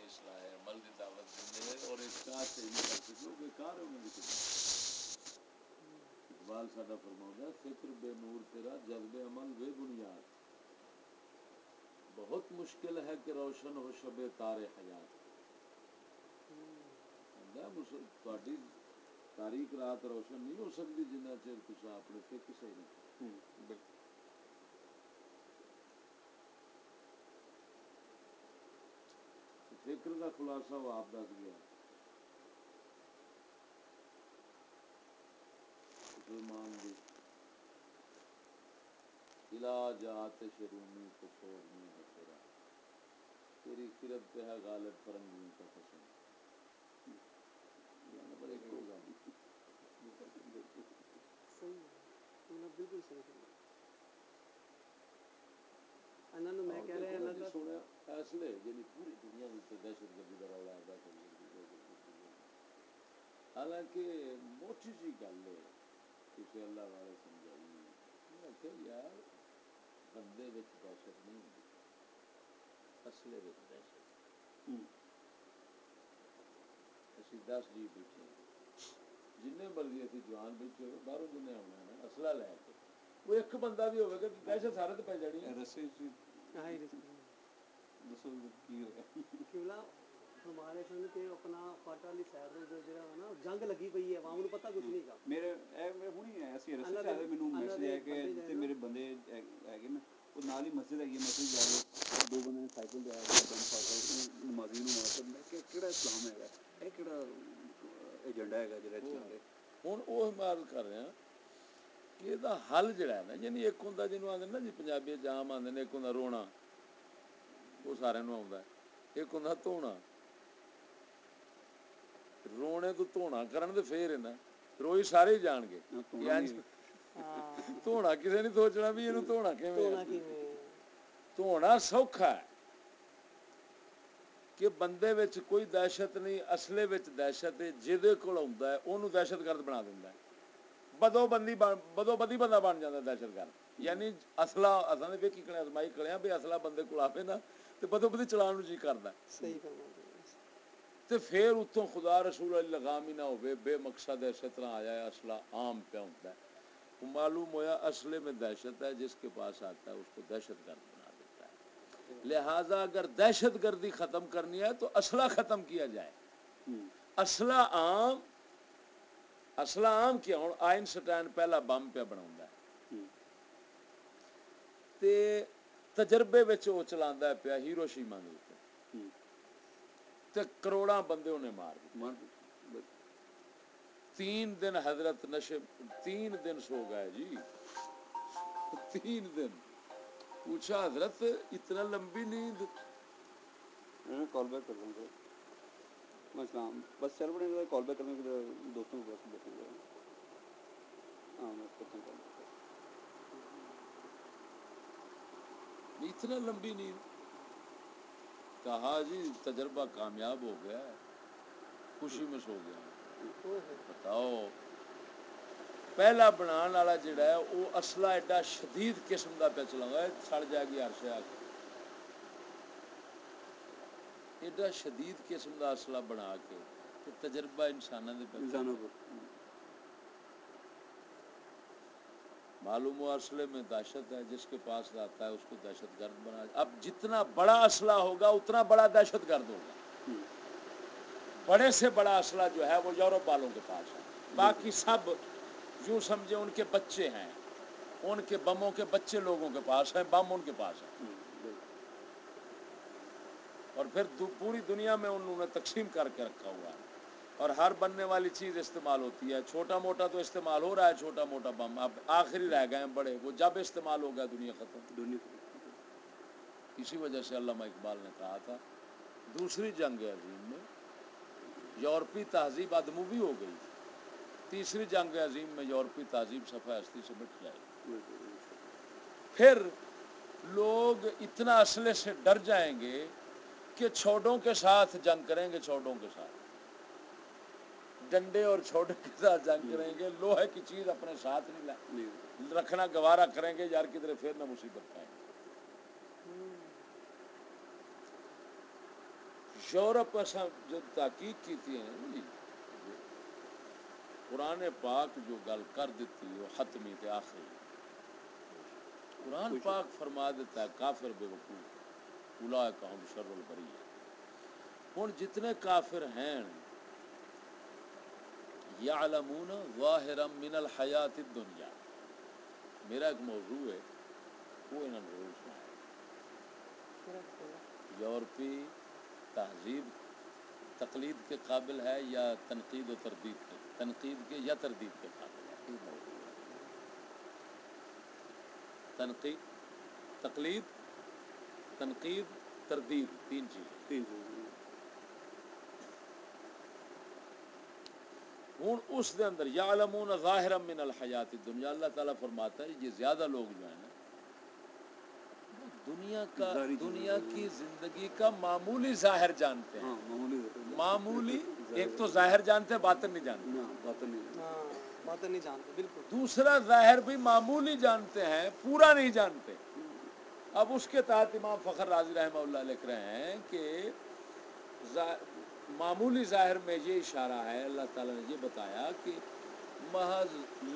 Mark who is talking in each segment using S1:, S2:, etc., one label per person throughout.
S1: اصلاح عمل کی دعوت دینے اور اصلاح سے نہیں کر سکے وہ بیکار ہونے کی اقبال ساڈا فرماؤں ہے فکر بے نور تیرا جذب عمل بے بنیاد بہت مشکل ہے کہ روشن ہو شب تار حیات تاری تاریخ رات روشن نہیں ہو سکتی جنہ چر تسا اپنے فکر صحیح نہیں فکر کا خلاصہ وہ آپ دس گیا مسلمان دی علاج آتش رومی کو چھوڑنے ہے تیرا تیری خرد پہ ہے غالب فرنگیوں کا قسم بڑے کو گا
S2: صحیح بالکل صحیح انہوں نے میں کہہ رہا اللہ کا
S1: سنیا فیصلے یعنی پوری دنیا میں دہشت گردی کا رولا ہے دہشت گردی حالانکہ موٹی جی گل ہے کسی اللہ والے سمجھائی میں کہ یار بندے وچ دہشت نہیں ہوتی اصلے وچ دہشت اسی 10 جی بیٹھے جن مرضی اسی جوان بیٹھے ہوئے باہروں جن آنا ہے اسلحہ لے کے وہ ایک بندہ بھی ہوگا کہ دہشت سارے تو پی جانی ہے رسے
S3: دسو کی ہوگا
S2: کیولا ہمارے سن کہ اپنا فاٹا والی سائڈ جہاں ہے نا جنگ لگی پئی ہے عوام کو پتہ کچھ نہیں کا
S3: میرے ہونی ایسی رسے سے آدھے مینوں میسج آیا کہ جتنے میرے بندے ہے نا وہ نال ہی مسجد ہے مسجد جا کے دو بندے نے سائیکل پہ آیا بم فاٹا نمازی نوں مار کر کہ کہڑا اسلام ہے یہ کہڑا ایجنڈا ہے جڑا چلا رہے
S1: ہن وہ بات کر رہے ہیں کہ یہ حل جڑا ہے نا یعنی ایک ہوندا جنوں آندے نا جی پنجابی جام آندے نے ایک ہوندا رونا وہ سارے نوں آوندا ہے ایک ہوندا دھونا رونے تو دھونا کرن تے پھر ہے نا روئی سارے ہی جان گے دھونا کسے نہیں سوچنا بھی اینوں دھونا کیویں دھونا سوکھا ہے کہ بندے وچ کوئی دہشت نہیں اصلے وچ دہشت ہے جہدے کول ہوندا ہے اونوں دہشت گرد بنا دیندا ہے بدو بدی بندہ بن جاندا دہشت گرد یعنی اسلحہ اساں نے ویکھی کھڑے ازمائی کھڑے ہیں بھی اسلحہ بندے کول آوے نا تے بدو بدی چلاون نوں جی کردا
S2: صحیح فرمایا
S1: تے پھر اتوں خدا رسول علی لگام ہی نہ ہوئے بے مقصد اسی طرح آیا ہے اسلحہ عام پہ ہوتا ہے معلوم ہوا اصلے میں دہشت ہے جس کے پاس آتا ہے اس کو دہشت گرد بنا دیتا ہے لہذا اگر دہشت گردی ختم کرنی ہے تو اسلحہ ختم کیا جائے اسلحہ عام کیا ہوں آئنسٹائن پہلا بم پہ بناوندا ہے تے تجربے وچ وہ چلاندا پیا ہیروشیما دے اوپر تے کروڑاں بندے انہیں مار دیتے 3 دن حضرت نشے 3 دن سو گئے جی 3 دن پوچھا حضرت اتنا لمبی نیند
S3: کال بیک کر دوں میں اسلام بس چل پڑے کال بیک کرنے کے دوستوں کے پاس بیٹھے ہوئے ہاں میں کرتا ہوں کال بیک
S1: اتنا لمبی نیند کہا جی تجربہ کامیاب ہو گیا ہے خوشی میں سو گیا بتاؤ پہلا بنان والا جڑا ہے وہ اسلحہ ایڈا شدید قسم کا پہ چلاؤں سڑ جائے گی ہر شے ایڈا شدید قسم کا اسلحہ بنا کے تجربہ انسانوں کے معلوم ہوا اسلحے میں دہشت ہے جس کے پاس آتا ہے اس کو دہشت گرد بنا اب جتنا بڑا اسلحہ ہوگا اتنا بڑا دہشت گرد ہوگا بڑے سے بڑا اسلحہ جو ہے وہ یورپ والوں کے پاس ہے باقی سب یوں سمجھے ان کے بچے ہیں ان کے بموں کے بچے لوگوں کے پاس ہیں بم ان کے پاس ہیں اور پھر پوری دنیا میں انہوں نے تقسیم کر کے رکھا ہوا ہے اور ہر بننے والی چیز استعمال ہوتی ہے چھوٹا موٹا تو استعمال ہو رہا ہے چھوٹا موٹا بم اب آخری رہ گئے ہیں بڑے وہ جب استعمال ہو گیا دنیا ختم اسی وجہ سے علامہ اقبال نے کہا تھا دوسری جنگ عظیم میں یورپی تہذیب ادموبی ہو گئی تیسری جنگ عظیم میں یورپی تہذیب صفحہ ہستی سے مٹ جائے گی پھر لوگ اتنا اسلحے سے ڈر جائیں گے کہ چھوٹوں کے ساتھ جنگ کریں گے چھوٹوں کے ساتھ ڈنڈے اور چھوٹوں کے ساتھ جنگ کریں گے لوہے کی چیز اپنے ساتھ نہیں رکھنا گوارا کریں گے یار کدھر پھر نہ مصیبت پائیں گے یورپ اصل جو تحقیق کی تھی جی قرآن پاک جو گل کر دیتی وہ حتمی تے آخری قرآن پاک فرما دیتا ہے کافر بے وقوف اولئک ہم شر البریہ. ہن جتنے کافر ہیں یعلمون ظاہرا من الحیات الدنیا، میرا ایک موضوع ہے وہ انہوں نے ضرور سنایا. یورپی تہذیب تقلید کے قابل ہے یا تنقید و تردید کے، تنقید کے یا تردید کے قابل ہے؟ تنقید، تقلید، تنقید، تردید، تین چیزیں. ہوں اس دے اندر یعلمون ظاہرا من الحیات الدنیا، اللہ تعالیٰ فرماتا ہے یہ زیادہ لوگ جو ہیں نا دنیا کی زندگی کا معمولی ظاہر جانتے ہیں. معمولی ایک تو ظاہر جانتے ہیں، باطن نہیں جانتے.
S2: باطن نہیں جانتے بالکل.
S1: دوسرا ظاہر بھی معمولی جانتے ہیں، پورا نہیں جانتے. اب اس کے تحت امام فخر رازی رحمہ اللہ لکھ رہے ہیں کہ معمولی ظاہر میں یہ اشارہ ہے، اللہ تعالیٰ نے یہ بتایا کہ محض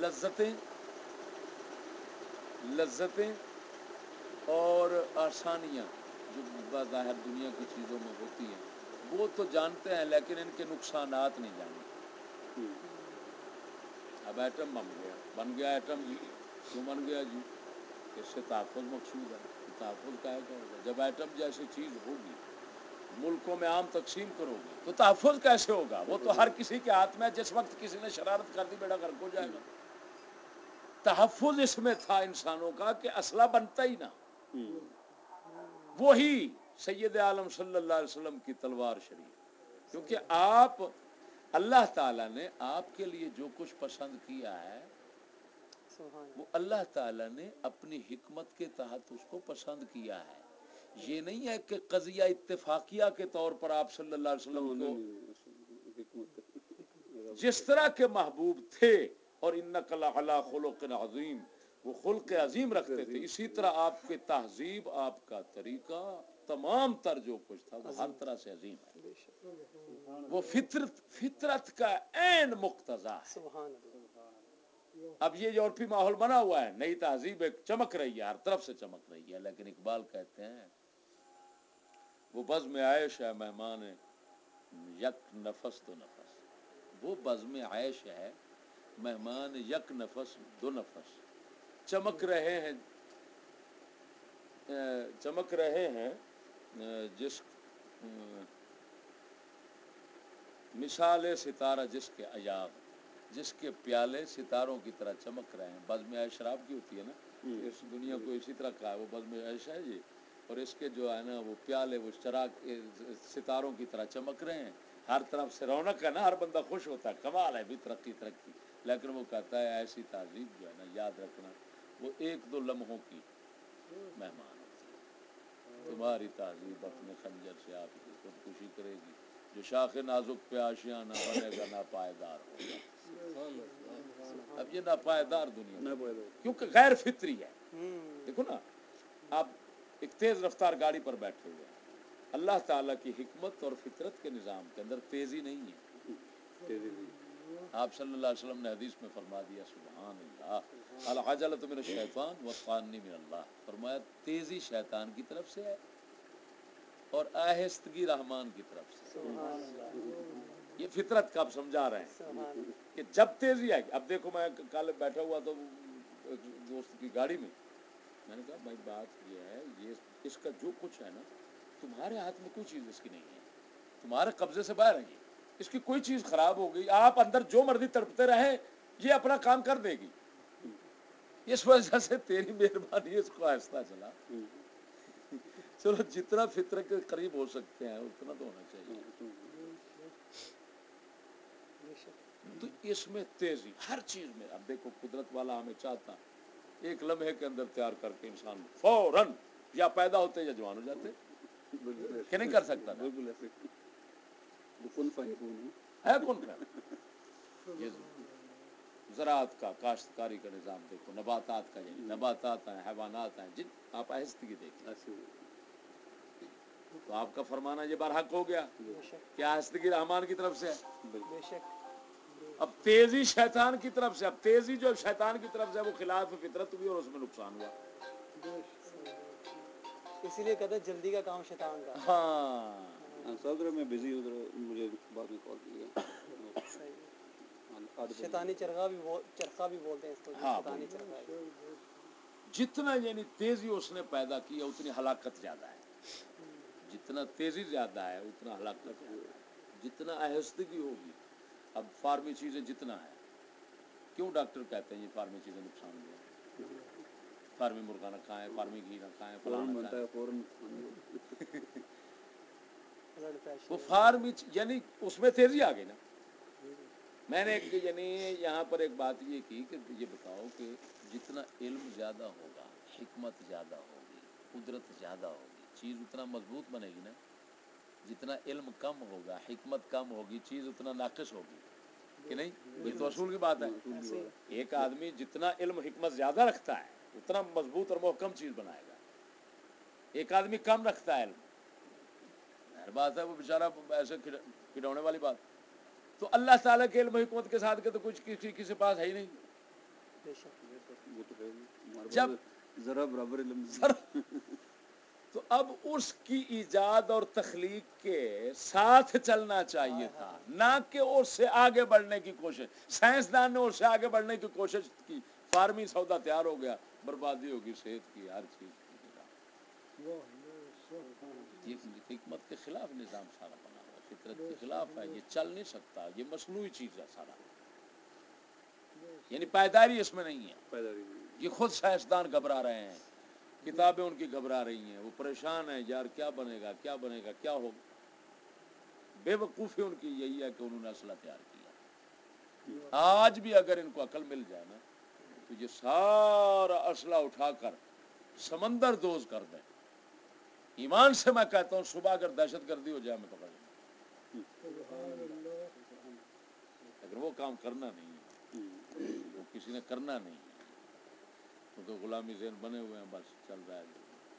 S1: لذتیں اور آسانیاں جو بظاہر دنیا کی چیزوں میں ہوتی ہیں وہ تو جانتے ہیں، لیکن ان کے نقصانات نہیں جانتے. اب ایٹم بن گیا ایٹم جی، کیوں بن گیا جی؟ اس سے تحفظ مقصود ہے. تحفظ کا ہے جب ایٹم جیسی چیز ہوگی ملکوں میں عام تقسیم کرو گے تو تحفظ کیسے ہوگا؟ وہ تو ہر کسی کے ہاتھ میں، جس وقت کسی نے شرارت کر دی بیڑا غرق ہو جائے گا. تحفظ اس میں تھا انسانوں کا کہ اسلحہ بنتا ہی نہ. وہی سید عالم صلی اللہ علیہ وسلم کی تلوار شریف، کیونکہ آپ اللہ تعالیٰ نے آپ کے لیے جو کچھ پسند کیا ہے وہ اللہ تعالیٰ نے اپنی حکمت کے تحت اس کو پسند کیا ہے. یہ نہیں ہے کہ قضیہ اتفاقیہ کے طور پر آپ صلی اللہ علیہ وسلم کو جس طرح کے محبوب تھے اور انک لعلی خلق عظیم، وہ خلق عظیم رکھتے تھے، اسی طرح آپ کے تہذیب، آپ کا طریقہ، تمام تر جو کچھ تھا وہ ہر طرح سے عظیم ہے. وہ فطرت کا عین مقتضا ہے. اب یہ یورپی ماحول بنا ہوا ہے، نئی تہذیب ایک چمک رہی ہے، ہر طرف سے چمک رہی ہے، لیکن اقبال کہتے ہیں وہ بزم عیش ہے مہمان یک نفس دو نفس. وہ بزم عیش ہے مہمان یک نفس دو نفس. چمک رہے ہیں جس مثال ستارہ جس کے ایاغ، جس کے پیالے ستاروں کی طرح چمک رہے ہیں. بزم عیش شراب کی ہوتی ہے نا، اس دنیا کو اسی طرح کہا ہے وہ بزم عیش ہے جی. اور اس کے جو ہے نا وہ پیالے وہ چراغ ستاروں کی طرح چمک رہے ہیں. ہر طرف سے رونق ہے نا، ہر بندہ خوش ہوتا ہے، کمال ہے بھی ترقی. لیکن وہ کہتا ہے ایسی تہذیب جو ہے نا، یاد رکھنا وہ ایک دو لمحوں کی مہمان ہوتی ہے. تمہاری تہذیب اپنے خنجر سے آپ کی خودکشی کرے گی. جو شاخ نازک پہ آشیانہ بنے گا ناپائیدار ہوگا. اب یہ ناپائیدار دنیا کیونکہ غیر فطری ہے. دیکھو نا، آپ ایک تیز رفتار گاڑی پر بیٹھے ہوئے ہیں، اللہ تعالیٰ کی حکمت اور فطرت کے نظام کے اندر تیزی نہیں ہے. آپ صلی اللہ علیہ وسلم نے حدیث میں فرما دیا سبحان اللہ العجلۃ من الشیطان والطانی من اللہ. فرمایا تیزی شیطان کی طرف سے ہے اور آہستگی رحمان کی طرف سے. یہ فطرت کا آپ سمجھا رہے ہیں کہ جب تیزی آئے گی. اب دیکھو میں کل بیٹھا ہوا تو ایک دوست کی گاڑی میں نے کہا بھائی بات یہ ہے، یہ اس کا جو کچھ ہے نا تمہارے ہاتھ میں کوئی چیز اس کی نہیں ہے، تمہارے قبضے سے باہر ہے. اس کی کوئی چیز خراب ہو گئی آپ اندر جو مرضی تڑپتے رہیں یہ اپنا کام کر دے گی. اس وجہ سے تیری مہربانی اس کو آہستہ چلا. چلو جتنا فطرت کے قریب ہو سکتے ہیں اتنا تو ہونا چاہیے. تو اس میں تیزی ہر چیز میں. اب دیکھو قدرت والا ہمیں چاہتا ایک لمحے کے اندر تیار کر کے انسان فوراً یا پیدا ہوتے یا جوان ہو جاتے کہ نہیں کر سکتا تھا. ہے کون یہ زراعت کا، کاشتکاری کا نظام دیکھو، نباتات کا، یعنی نباتات ہیں، حیوانات ہیں، جن آپ آہستگی دیکھیں. تو آپ کا فرمانا یہ برحق ہو گیا
S2: بے شک
S1: کہ آہستگی رحمان کی طرف سے ہے.
S2: بے شک
S1: اب تیزی شیطان کی طرف سے, اب تیزی جو شیطان کی طرف سے وہ خلاف فطرت ہوئی اور اس میں نقصان ہوا.
S2: اسی لیے کہتے ہیں جلدی کا کام شیطان کا.
S1: ہاں
S3: سر ذرا میں بزی ہوں, ذرا مجھے بعد میں کال کیجیے.
S2: شیطانی چرخا بھی بولتے ہیں اس کو,
S1: ہاں
S2: شیطانی چرخا ہے.
S1: جتنا یعنی تیزی اس نے پیدا کی ہے اتنی ہلاکت زیادہ ہے. جتنا تیزی زیادہ ہے اتنا ہلاکت زیادہ ہے. جتنا آہستگی ہوگی, اب فارمی چیزیں جتنا ہے, کیوں ڈاکٹر کہتے ہیں یہ فارمی چیزیں نقصان دیں, فارمی مرغا نہ کھائیں, فارمی گھی نہ کھائیں, فلاں نہ
S3: بنتا
S1: کھائیں.
S3: ہے فوراً.
S2: بلڈ
S1: وہ
S2: پریشر
S1: فارمی یعنی اس میں تیزی آ گئی نا. میں نے یعنی یہاں پر ایک بات یہ کی کہ یہ بتاؤ کہ جتنا علم زیادہ ہوگا, حکمت زیادہ ہوگی, قدرت زیادہ ہوگی, چیز اتنا مضبوط بنے گی نا. جتنا علم کم ہوگا, حکمت کم ہوگی, چیز اتنا ناقص ہوگی کہ نہیں. یہ تو اصول کی بات ہے. ایک آدمی جتنا علم حکمت زیادہ رکھتا ہے اتنا مضبوط اور محکم چیز بنائے گا. ایک آدمی کم رکھتا ہے علم, ہر بات ہے وہ بیچارہ ایسے کھڈونے والی بات. تو اللہ تعالیٰ کے علم حکمت کے ساتھ کے تو کچھ کسی پاس ہے ہی نہیں.
S2: بے شک
S3: وہ تو ہے ہمارے
S1: جب
S3: پاس ذرا برابر علم.
S1: تو اب اس کی ایجاد اور تخلیق کے ساتھ چلنا چاہیے تھا, نہ کہ اس سے آگے بڑھنے کی کوشش. سائنسدان نے اس سے آگے بڑھنے کی کوشش کی, فارمی سودا تیار ہو گیا, بربادی ہوگی صحت کی, ہر چیز کی. یہ حکمت کے خلاف نظام سارا بنا ہوا, فطرت کے خلاف ہے, یہ چل نہیں سکتا. یہ مصنوعی چیز ہے سارا, یعنی پائیداری اس میں نہیں ہے. یہ خود سائنسدان گھبرا رہے ہیں, کتابیں ان کی گھبرا رہی ہیں, وہ پریشان ہیں یار کیا بنے گا, کیا بنے گا, کیا ہوگا. بے وقوفی ان کی یہی ہے کہ انہوں نے اسلحہ تیار کیا. آج بھی اگر ان کو عقل مل جائے نا تو یہ سارا اسلحہ اٹھا کر سمندر دوز کر دیں. ایمان سے میں کہتا ہوں صبح اگر دہشت گردی ہو جائے میں پکڑ لوں, لیکن وہ کام کرنا نہیں ہے, وہ کسی نے کرنا نہیں ہے. تو غلامی ذہن بنے ہوئے ہیں, بس چل رہا ہے.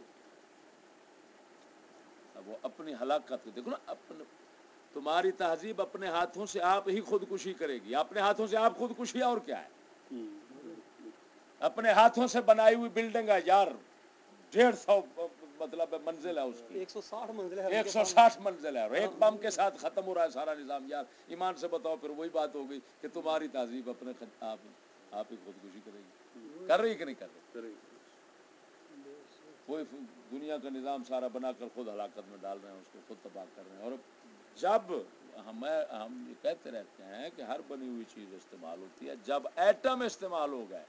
S1: اب وہ اپنی ہلاکت کو دیکھو نا, تمہاری تہذیب اپنے ہاتھوں سے آپ ہی خودکشی کرے گی. اپنے ہاتھوں سے آپ خودکشی, اور کیا ہے. اپنے ہاتھوں سے بنائی ہوئی بلڈنگ ہے یار, 150 مطلب منزل ہے اس کی,
S2: 160 منزل ہے,
S1: 160 منزل ہے, اور ایک بم کے ساتھ ختم ہو رہا ہے سارا نظام. یار ایمان سے بتاؤ, پھر وہی بات ہو گئی کہ تمہاری تہذیب اپنے آپ ہی خودکشی کرے گی. کر رہی کہ نہیں کر رہی. کوئی دنیا کا نظام سارا بنا کر خود ہلاکت میں ڈال رہے ہیں, اس کو خود تباہ کر رہے ہیں. اور جب ہم یہ کہتے رہتے ہیں کہ ہر بنی ہوئی چیز استعمال ہوتی ہے, جب ایٹم استعمال ہو گئے.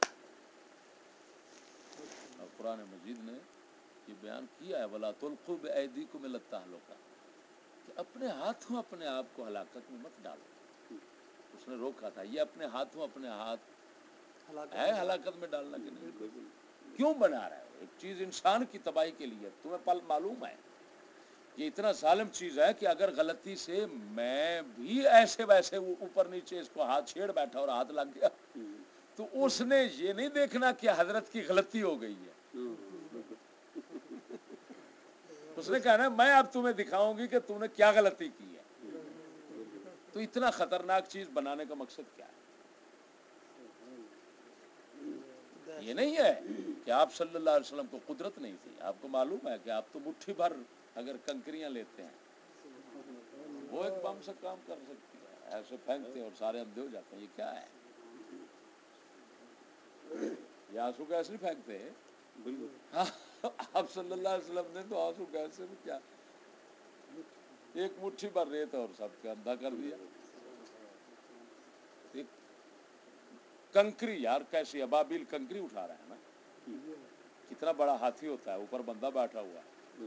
S1: اور قرآن مجید نے یہ بیان کیا ہے, وَلَا تُلْقُوا بِأَيْدِيكُمْ إِلَى التَّهْلُكَةِ, کہ اپنے ہاتھوں اپنے آپ کو ہلاکت میں مت ڈالو. اس نے روکا تھا, یہ اپنے ہاتھوں اپنے ہاتھ ہے ہلاکت میں ڈالنا کہ نہیں. کیوں بنا رہا ہے ایک چیز انسان کی تباہی کے لیے. تمہیں پل معلوم ہے یہ اتنا ظالم چیز ہے کہ اگر غلطی سے میں بھی ایسے ویسے اوپر نیچے اس کو ہاتھ چھیڑ بیٹھا اور ہاتھ لگ گیا تو اس نے یہ نہیں دیکھنا کہ حضرت کی غلطی ہو گئی ہے. اس نے کہا نا میں اب تمہیں دکھاؤں گی کہ تم نے کیا غلطی کی ہے. تو اتنا خطرناک چیز بنانے کا مقصد کیا ہے. یہ نہیں ہے کہ آپ صلی اللہ علیہ وسلم کو قدرت نہیں تھی. آپ کو معلوم ہے کہ آپ تو مٹھی بھر اگر کنکریاں لیتے ہیں وہ ایک بم سے کام کر سکتی ہے. ایسے پھینکتے ہیں اور سارے اندھے ہو جاتے ہیں. یہ کیا ہے, یہ آنسو گیس نہیں پھینکتے. آپ صلی اللہ علیہ وسلم نے تو آنسو گیس سے بھی کیا, ایک مٹھی بھر ریت اور سب کے اندھا کر دیا. کنکری یار کیسی ابابیل کنکری اٹھا رہا ہے نا, کتنا بڑا ہاتھی ہوتا ہے, اوپر بندہ بیٹھا ہوا ہے,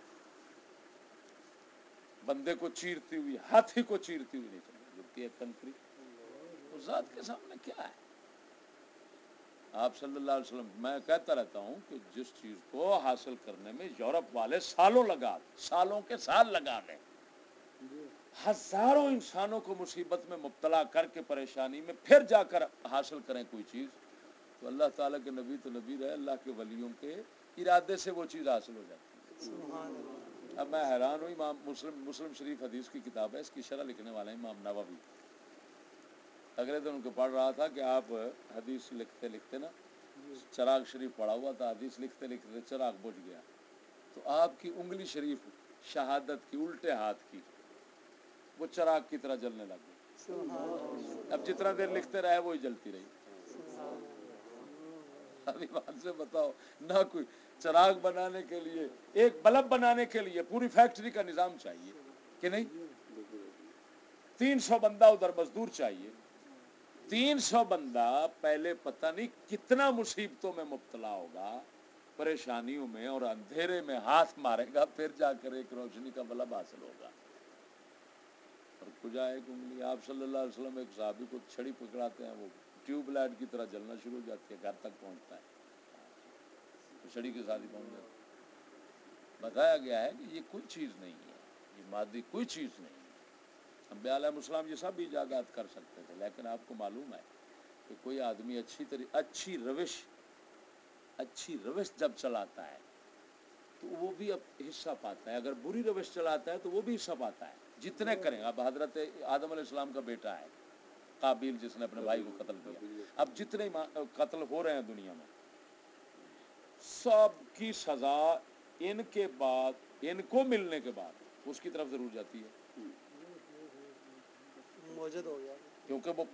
S1: بندے کو چیرتی ہوئی ہاتھی کو چیرتی ہوئی نہیں چلتی ہے کنکری. اس ذات کے سامنے کیا ہے. آپ صلی اللہ علیہ وسلم, میں کہتا رہتا ہوں کہ جس چیز کو حاصل کرنے میں یورپ والے سالوں کے سال لگا دیں, ہزاروں انسانوں کو مصیبت میں مبتلا کر کے پریشانی میں پھر جا کر حاصل کریں کوئی چیز, تو اللہ تعالیٰ کے نبی تو نبی رہے, اللہ کے ولیوں کے ارادے سے وہ چیز حاصل ہو جاتی ہے.
S2: سبحان اللہ.
S1: اب میں حیران ہوں، امام مسلم شریف حدیث کی کتاب ہے، اس کی شرح لکھنے والے ہیں امام نووی. اگلے دن ان کو پڑھ رہا تھا کہ آپ حدیث لکھتے لکھتے نا، چراغ شریف پڑھا ہوا تھا، حدیث لکھتے لکھتے چراغ بجھ گیا، تو آپ کی انگلی شریف شہادت کی الٹے ہاتھ کی وہ چراغ کی طرح جلنے لگ گئی. اب جتنا دیر لکھتے رہے وہی جلتی رہی. اب ایمان سے بتاؤ، نہ کوئی چراغ بنانے کے لیے، ایک بلب بنانے کے لیے پوری فیکٹری کا نظام چاہیے کہ نہیں؟ 300 بندہ ادھر مزدور چاہیے، 300 بندہ پہلے پتہ نہیں کتنا مصیبتوں میں مبتلا ہوگا، پریشانیوں میں اور اندھیرے میں ہاتھ مارے گا، پھر جا کر ایک روشنی کا بلب حاصل ہوگا. اور کجا ایک انگلی. آپ صلی اللہ علیہ وسلم ایک صحابی کو چھڑی پکڑاتے ہیں، وہ ٹیوب لائٹ کی طرح جلنا شروع ہو جاتی ہے، گھر تک پہنچتا ہے، تو چھڑی کے ساتھ ہی پہنچ جاتا ہے. بتایا گیا ہے کہ یہ کوئی چیز نہیں ہے، یہ مادی کوئی چیز نہیں ہے. انبیاء علیہ السلام یہ سب ایجادات کر سکتے تھے، لیکن آپ کو معلوم ہے کہ کوئی آدمی اچھی روش جب چلاتا ہے تو وہ بھی اب حصہ پاتا ہے، اگر بری روش چلاتا ہے تو وہ بھی حصہ پاتا ہے. جتنے کریں. اب حضرت آدم علیہ السلام کا بیٹا ہے قابیل، جس نے اپنے بھائی کو قتل کیا، اب جتنے قتل ہو رہے ہیں دنیا میں، سب کی سزا ان کے بعد، ان کو ملنے کے بعد اس کی طرف ضرور جاتی ہے،
S2: موجود ہو گیا
S1: کیونکہ وہ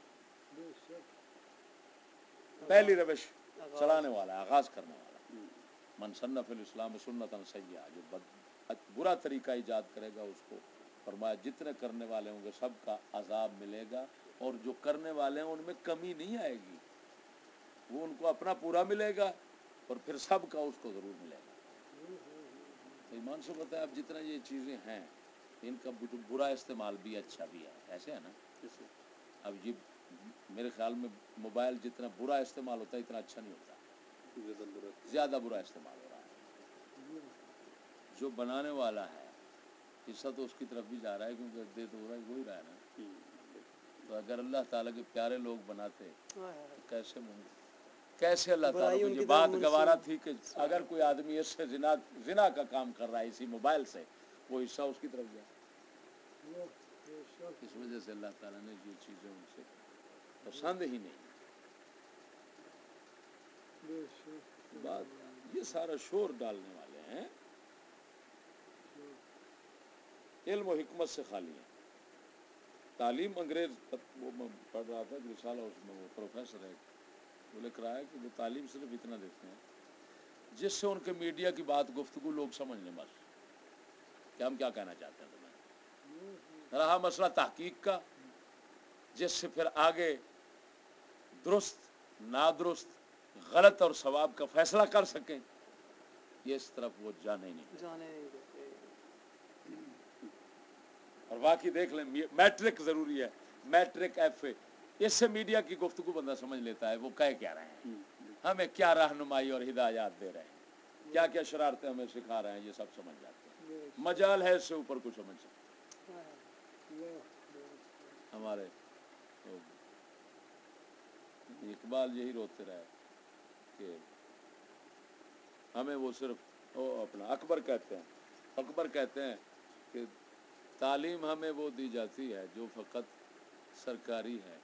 S1: پہلی روش چلانے والا ہے، آغاز کرنے والا ہے. من سن فی الاسلام سنتا سیئۃ، جو برا طریقہ ایجاد کرے گا اس کو فرمایا جتنے کرنے والے ہوں گے سب کا عذاب ملے گا، اور جو کرنے والے ہیں ان میں کمی نہیں آئے گی، وہ ان کو اپنا پورا ملے گا اور پھر سب کا اس کو ضرور ملے گا. تو ایمان سے بتایا، اب جتنا یہ چیزیں ہیں ان کا برا استعمال بھی اچھا بھی ہے، ایسے ہے نا. اب یہ میرے خیال میں موبائل جتنا برا استعمال ہوتا ہے اتنا اچھا نہیں ہوتا، زیادہ برا استعمال ہو رہا ہے. جو بنانے والا ہے حصہ تو اس کی طرف بھی جا رہا ہے، کیونکہ دے تو ہو رہا ہے نا. تو اگر اللہ تعالیٰ کے پیارے لوگ بناتے تو کیسے اللہ تعالیٰ کو یہ بات گوارا تھی کہ اگر کوئی آدمی اس سے زنا کا کام کر رہا ہے اسی موبائل سے، وہ حصہ اس کی طرف جائے. اس وجہ سے اللہ تعالیٰ نے یہ چیزیں ان سے پسند ہی نہیں. بات یہ سارا شور ڈالنے والے ہیں، علم و حکمت سے خالی ہیں. تعلیم انگریز، وہ میں پڑھ رہا تھا کہ رسالہ، اس میں وہ پروفیسر ہے، وہ لکھ رہا ہے کہ وہ تعلیم صرف اتنا دیتے ہیں جس سے ان کے میڈیا کی بات گفتگو لوگ سمجھ لیں، بس کہ ہم کیا کہنا چاہتے ہیں تمہیں. رہا مسئلہ تحقیق کا، جس سے پھر آگے درست نادرست غلط اور ثواب کا فیصلہ کر سکیں، یہ اس طرف وہ جانے نہیں دیتے. اور واقعی دیکھ لیں، میٹرک ضروری ہے، میٹرک ایف اے، اس سے میڈیا کی گفتگو بندہ سمجھ لیتا ہے وہ کہہ کیا رہے ہیں، ہمیں کیا رہنمائی اور ہدایات دے رہے ہیں، کیا کیا شرارتیں ہمیں سکھا رہے ہیں، یہ سب سمجھ جاتے ہیں. مجال ہے اس سے اوپر کو سمجھ سکتے. ہمارے اقبال یہی روتے رہے کہ ہمیں وہ صرف اپنا اکبر کہتے ہیں کہ تعلیم ہمیں وہ دی جاتی ہے جو فقط سرکاری ہے،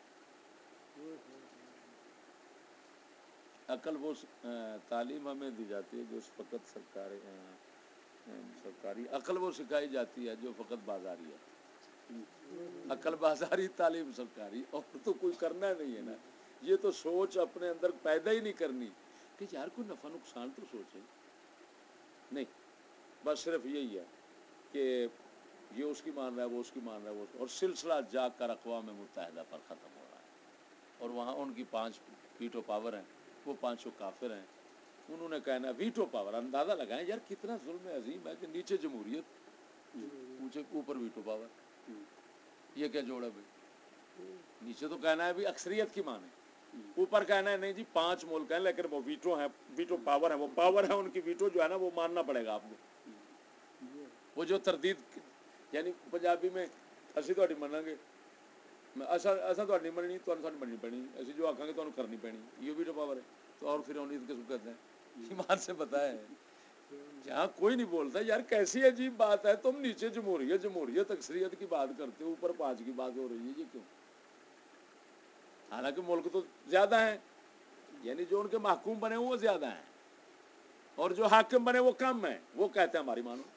S1: عقل وہ تعلیم ہمیں دی جاتی ہے جو فقط سرکاری، عقل وہ سکھائی جاتی ہے جو فقط بازاری ہے. عقل بازاری، تعلیم سرکاری، اور تو کوئی کرنا نہیں ہے نا. یہ تو سوچ اپنے اندر پیدا ہی نہیں کرنی کہ یار کوئی نفع نقصان تو سوچے نہیں، بس صرف یہی ہے کہ یہ اس کی مان رہا ہے، وہ اس کی مان رہا ہے، اور سلسلہ جاگ کر اقوام متحدہ پر ختم ہو رہا ہے. اور وہاں ان کی 5 ویٹو پاور ہیں، وہ 500 کافر ہیں. انہوں نے کہنا ہے ویٹو پاور. اندازہ لگائیں یار کتنا ظلم عظیم ہے کہ نیچے جمہوریت، اوپر ویٹو پاور. یہ کیا جوڑا بھائی؟ نیچے تو کہنا ہے بھی اکثریت کی مان ہے، اوپر کہنا ہے نہیں جی 5 ملک ہیں لیکن وہ ویٹو ہیں، ویٹو پاور ہے، وہ پاور ہے ان کی ویٹو جو ہے نا وہ ماننا پڑے گا آپ کو. وہ جو تردید، یعنی پنجابی میں اسی تہاڈی مناں گے، اساں تہاڈی مننی، تانوں ساڈی مننی پینی، اسی جو آکھاں گے تانوں کرنی پینی، یہ ویٹو پاور ہے. تو اور پھر انہیں کس کو کہتے ہیں؟ ایمان سے بتائیں جہاں کوئی نہیں بولتا یار کیسی عجیب بات ہے, تم نیچے جمہوریت اکثریت کی بات کرتے ہو, اوپر 5 کی بات ہو رہی ہے, یہ کیوں؟ حالانکہ ملک تو زیادہ ہیں, یعنی جو ان کے محکوم بنے وہ زیادہ ہیں, اور جو حاکم بنے وہ کم ہیں, وہ کہتے ہیں ہماری مانو.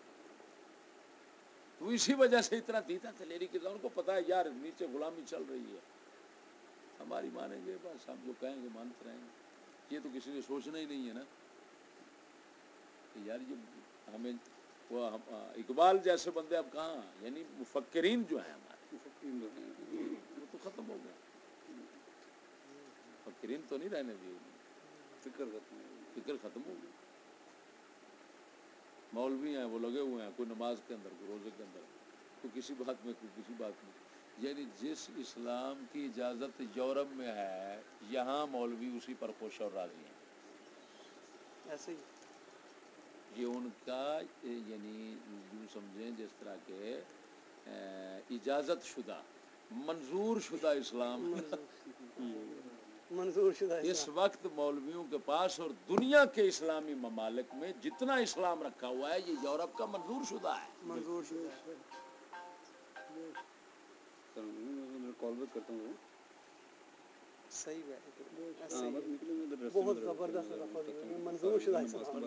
S1: تو اسی وجہ سے اتنا دیتا دلیری کی, ان کو پتا ہے یار نیچے غلامی چل رہی ہے, ہماری مانیں گے بس, ہم جو کہیں گے مانتے رہیں گے. یہ تو کسی نے سوچنا ہی نہیں ہے نا کہ یار یہ ہمیں وہ اقبال جیسے بندے اب کہاں, یعنی مفکرین جو ہیں ہمارے وہ تو ختم ہو گئے. مفکرین تو نہیں رہنے دیے, فکر ختم ہو گئی. مولوی ہیں وہ لگے ہوئے ہیں, کوئی نماز کے اندر, کوئی روزے کے اندر, کوئی کسی بات میں, کوئی کسی بات میں. یعنی جس اسلام کی اجازت یورپ میں ہے, یہاں مولوی اسی پر خوش اور راضی ہیں.
S2: ایسے ہی
S1: یہ ان کا یعنی یوں سمجھیں جس طرح کے اجازت شدہ منظور شدہ اسلام
S2: منظور شدہ
S1: اس
S2: اسلام.
S1: وقت مولویوں کے پاس اور دنیا کے اسلامی ممالک میں جتنا اسلام رکھا ہوا ہے یہ یورپ کا منظور شدہ ہے.
S2: منظور شدہ ہے.
S3: کال بیک کرتا ہوں.
S2: صحیح ہے, ایسے ہی بہت زبردست منظور شدہ اسلام.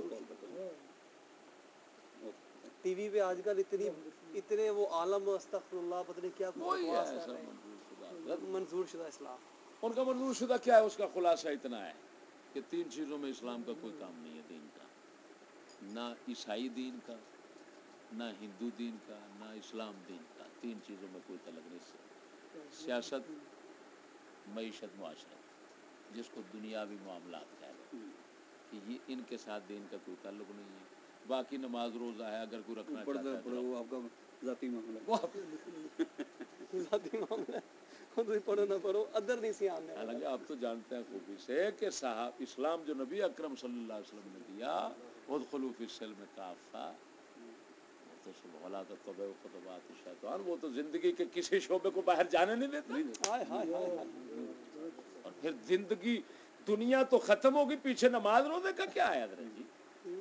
S2: ٹی وی پہ آج کل اتنے وہ عالم استغفر اللہ پتہ نہیں کیا کچھ
S1: وہی
S2: بکواس
S1: ہے
S2: کر
S1: سب
S2: رہے ہیں.
S1: منظور شدہ.
S2: منظور شدہ اسلام.
S1: ان کا منظور شدہ کیا ہے, اس کا خلاصہ اتنا ہے کہ 3 چیزوں میں اسلام کا کوئی کام نہیں ہے دین کا, نہ عیسائی دین کا, نہ ہندو دین کا, نہ اسلام دین کا. 3 چیزوں میں کوئی تعلق نہیں. سیاست, معیشت, معاشرت, جس کو دنیاوی معاملات کہتے ہیں, کہ یہ ان کے ساتھ دین کا کوئی تعلق نہیں ہے. باقی نماز روزہ ہے, اگر کوئی رکھنا چاہتا ہے تو
S3: وہ آپ کا ذاتی معاملہ ہے.
S1: وہ
S2: ذاتی معاملہ ہے, پڑھو نہ پڑھو ادھر نہیں سی آنے.
S1: حالانکہ آپ تو جانتے ہیں خوبی سے کہ صاحب اسلام جو نبی اکرم صلی اللہ علیہ وسلم نے دیا, ادخلوا فی السلم کافہ, وہ تو سبحانہ تتبع خطوات الشیطان, وہ تو زندگی کے کسی شعبے کو باہر جانے نہیں دیتا.
S2: ہائے ہائے ہائے.
S1: اور پھر زندگی دنیا تو ختم ہوگی, پیچھے نماز روزے کا کیا ہے حضرت جی؟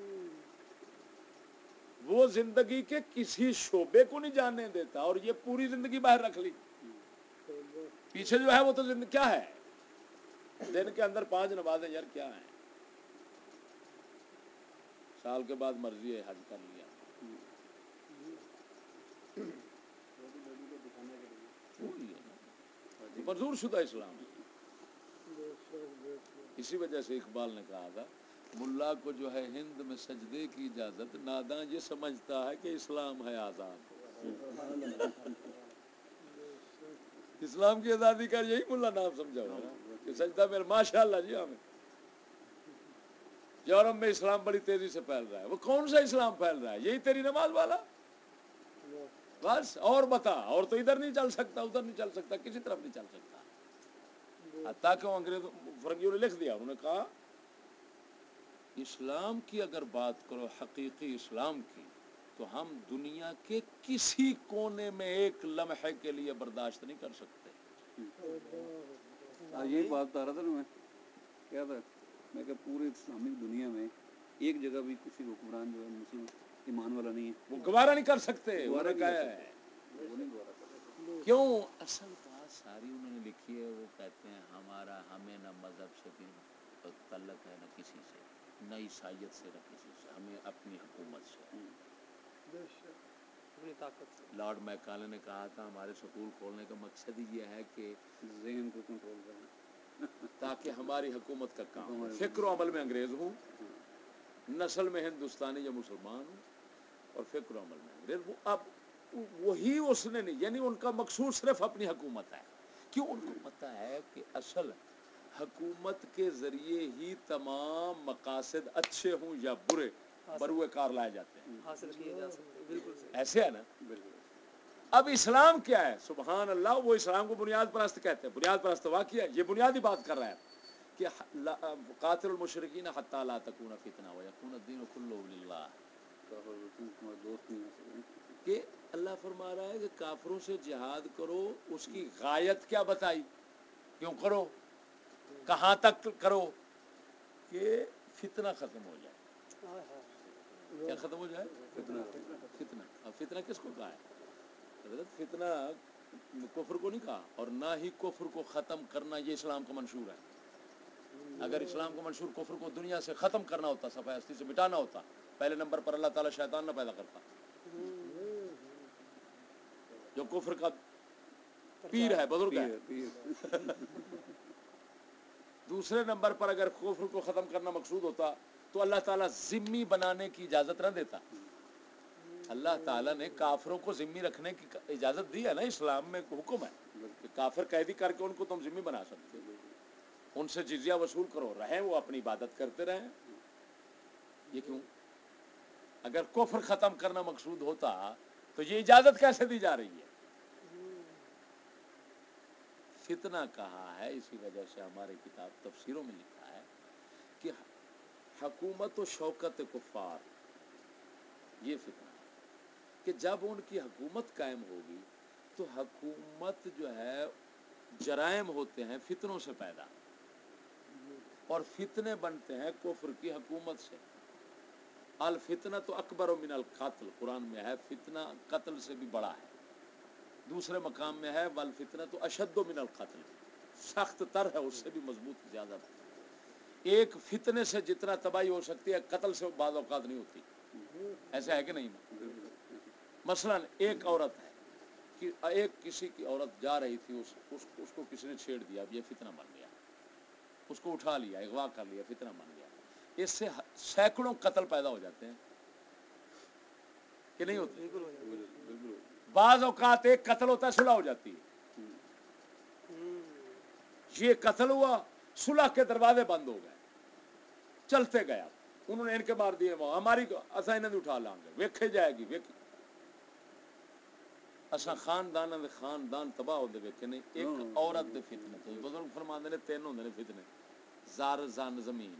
S1: وہ زندگی کے کسی شعبے کو نہیں جانے دیتا, اور یہ پوری زندگی باہر رکھ لی. پیچھے جو ہے وہ تو زندگی کیا ہے, دن کے اندر 5 نمازیں یار کیا ہیں, سال کے بعد مرضی ہے حج کر لیا. وہی ہے نا منظور شدہ اسلام ہے. اسی وجہ سے اقبال نے کہا تھا ملا کو جو ہے ہند میں سجدے کی اجازت, ناداں یہ سمجھتا ہے کہ اسلام ہے آزاد. اسلام کی آزادی کا یہی ملا نام سمجھا ہوا ہے کہ سجدہ میں ماشاء اللہ جی. ہمیں یورپ میں اسلام بڑی تیزی سے پھیل رہا ہے, وہ کون سا اسلام پھیل رہا ہے, یہی تیری نماز والا بس. اور بتا, اور تو ادھر نہیں چل سکتا, ادھر نہیں چل سکتا, کسی طرف نہیں چل سکتا. حتیٰ کہ انگریز فرنگیوں نے لکھ دیا, انہوں نے کہا اسلام کی اگر بات کرو, حقیقی اسلام کی, تو ہم دنیا کے کسی کونے میں ایک لمحے کے لیے برداشت نہیں کر سکتے.
S3: یہی بات بتا رہا تھا نا میں, کیا تھا میں کہ پوری اسلامک دنیا میں ایک جگہ بھی کسی حکمران جو ہے مسلم ایمان والا نہیں ہے,
S1: وہ گوارا نہیں کر سکتے. انہوں نے کہا ہے
S3: وہ نہیں گوارا کر سکتے.
S1: کیوں, اصل بات ساری انہوں نے لکھی ہے. وہ کہتے ہیں ہمیں نہ مذہب سے بھی تعلق ہے, نہ کسی سے, نہ عیسائیت سے, نہ کسی سے, ہمیں اپنی حکومت سے,
S2: اپنی طاقت سے.
S1: لارڈ میکالے نے کہا تھا ہمارے سکول کھولنے کا مقصد ہی یہ ہے کہ
S3: ذہن کو کنٹرول کریں
S1: تاکہ ہماری حکومت کا کام ہو. فکر و عمل میں انگریز ہوں, نسل میں ہندوستانی یا مسلمان ہوں, اور فکر و عمل میں انگریز ہوں. اب وہی اس نے نہیں, یعنی ان کا مقصود صرف اپنی حکومت ہے. کیوں, ان کو پتہ ہے کہ اصل حکومت کے ذریعے ہی تمام مقاصد اچھے ہوں یا برے بروئے کار لائے جاتے ہیں,
S2: حاصل کیے جا سکتے. بالکل صحیح.
S1: ایسے ہے نا. اب اسلام کیا ہے, سبحان اللہ, وہ اسلام کو بنیاد پرست کہتے ہیں. بنیاد پرست واقعہ ہے, یہ بنیادی بات کر رہا ہے کہ قاتل المشرکین حتی لا تکون فتنہ ویکون الدین کلہ للہ,
S3: دوست نہیں ہو سکے.
S1: کہ اللہ فرما رہا ہے کہ کافروں سے جہاد کرو. اس کی غایت کیا بتائی, کیوں کرو, کہاں تک کرو, کہ فتنہ ختم ہو جائے. کیا ختم ہو جائے؟ فتنہ. اب فتنہ کس کو کہا ہے؟ حضرت فتنہ کفر کو نہیں کہا، اور نہ ہی کفر کو ختم کرنا یہ اسلام کا منشور ہے. اگر اسلام کا منشور کفر کو دنیا سے ختم کرنا ہوتا، صفحہ ہستی سے مٹانا ہوتا، پہلے نمبر پر اللہ تعالیٰ شیطان نہ پیدا کرتا جو کفر کا پیر ہے، بزرگ ہے. دوسرے نمبر پر اگر کفر کو ختم کرنا مقصود ہوتا تو اللہ تعالیٰ ذمی بنانے کی اجازت نہ دیتا. اللہ تعالیٰ نے کافروں کو ذمی رکھنے کی اجازت دی ہے نا، اسلام میں حکم ہے کہ کافر قیدی کر کے ان کو تم ذمی بنا سکتے ہو، ان سے جزیہ وصول کرو، رہیں وہ اپنی عبادت کرتے رہیں. یہ کیوں؟ اگر کفر ختم کرنا مقصود ہوتا تو یہ اجازت کیسے دی جا رہی ہے؟ فتنہ کہا ہے اسی وجہ سے ہماری کتاب تفسیروں میں لکھا ہے کہ حکومت و شوکت کفار، یہ فتنہ ہے کہ جب ان کی حکومت قائم ہوگی تو حکومت جو ہے جرائم ہوتے ہیں فتنوں سے پیدا، اور فتنے بنتے ہیں کفر کی حکومت سے. الفتنہ تو اکبر من القتل، قرآن میں ہے فتنہ قتل سے بھی بڑا ہے. دوسرے مقام میں ہے والفتنہ تو اشد من القتل، سخت تر ہے، اس سے بھی مضبوط زیادہ. ایک فتنے سے جتنا تباہی ہو سکتی ہے قتل سے بعض اوقات نہیں ہوتی. ایسا ہے کہ نہیں؟ مثلا ایک عورت ہے کہ ایک کسی کی عورت جا رہی تھی، اس کو کسی نے چھیڑ دیا، اب یہ فتنہ بن گیا، اس کو اٹھا لیا، اغوا کر لیا، فتنہ بن گیا. اس سے سینکڑوں قتل پیدا ہو جاتے ہیں کہ نہیں ہوتے؟ بعض اوقات ایک قتل ہوتا ہے، صلح ہو جاتی ہے. یہ قتل ہوا، صلح کے دروازے بند ہو گئے، چلتے گیا، انہوں نے ان کے مار دیے، وہاں ہماری اسا انہیں اٹھا لیں گے، ویکھے جائے گی، اسا خاندان تباہ ہوتے ویکھے نہیں. ایک عورت دے فتنے تو بزرگ فرماندے نے تین ہوندے نے فتنے، زار زن زمین.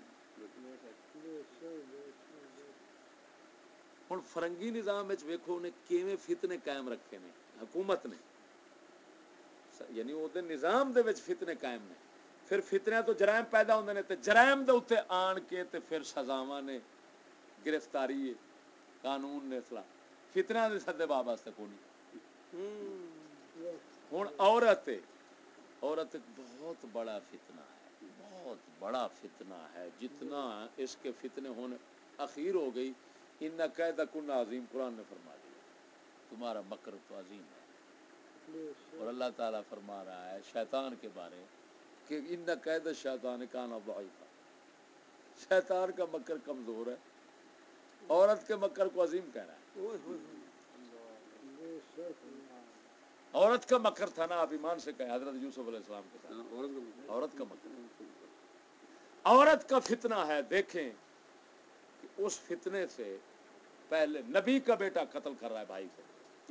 S1: ہن فرنگی نظام وچ ویکھو نے کیویں فتنے قائم رکھے نے حکومت نے، یعنی او دے نظام دے وچ فتنے قائم نے. پھر فتنہ تو جرائم پیدا ہوندے نے تے جرائم دے اوتے آن کے تے پھر سزاواں نے، گرفتاری قانون نے خلاف. فتنہ دے سدے باب واسطے کوئی نہیں. ہن عورت ایک بہت بڑا فتنہ ہے، بہت بڑا فتنہ ہے. جتنا اس کے فتنے ہونے اخیر ہو گئی، ان کیدکن عظیم، قرآن نے فرما دیا تمہارا مکر تو عظیم ہے. اور اللہ تعالیٰ فرما رہا ہے شیطان کے بارے کہ ان کید الشیطان کان ضعیفا، شیطان کا مکر کمزور ہے، عورت کے مکر کو عظیم کہہ رہا ہے. عورت کا مکر تھا نا، آپ ایمان سے کہیں، حضرت یوسف علیہ السلام کے ساتھ عورت کا مکر، عورت کا فتنہ ہے. دیکھیں کہ اس فتنے سے پہلے نبی کا بیٹا قتل کر رہا ہے بھائی کو.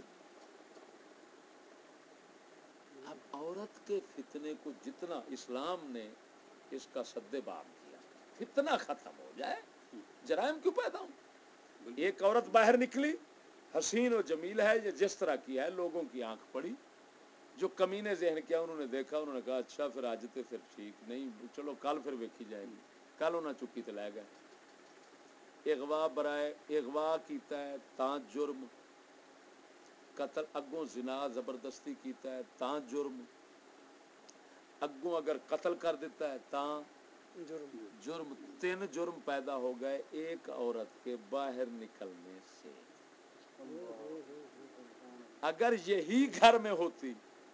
S1: اب عورت کے فتنے کو جتنا اسلام نے اس کا سد باب کیا، فتنہ ختم ہو جائے، جرائم کیوں پیدا ہوں؟ ایک عورت باہر نکلی، حسین و جمیل ہے، یہ جس طرح کی ہے، لوگوں کی آنکھ پڑی، جو کمینے ذہن کیا انہوں نے دیکھا، انہوں نے کہا اچھا پھر آج تے پھر ٹھیک نہیں، چلو کل پھر ویکھی جائے گی. کل انہاں چکی تے لے گئے. اغوا برائے اغوا کیتا ہے تاں جرم، قتل اگوں زنا زبردستی کیتا ہے تاں جرم، اگوں اگر قتل کر دیتا ہے تاں جرم. 3 جرم پیدا ہو گئے ایک عورت کے باہر نکلنے سے. اگر یہی گھر میں ہوتی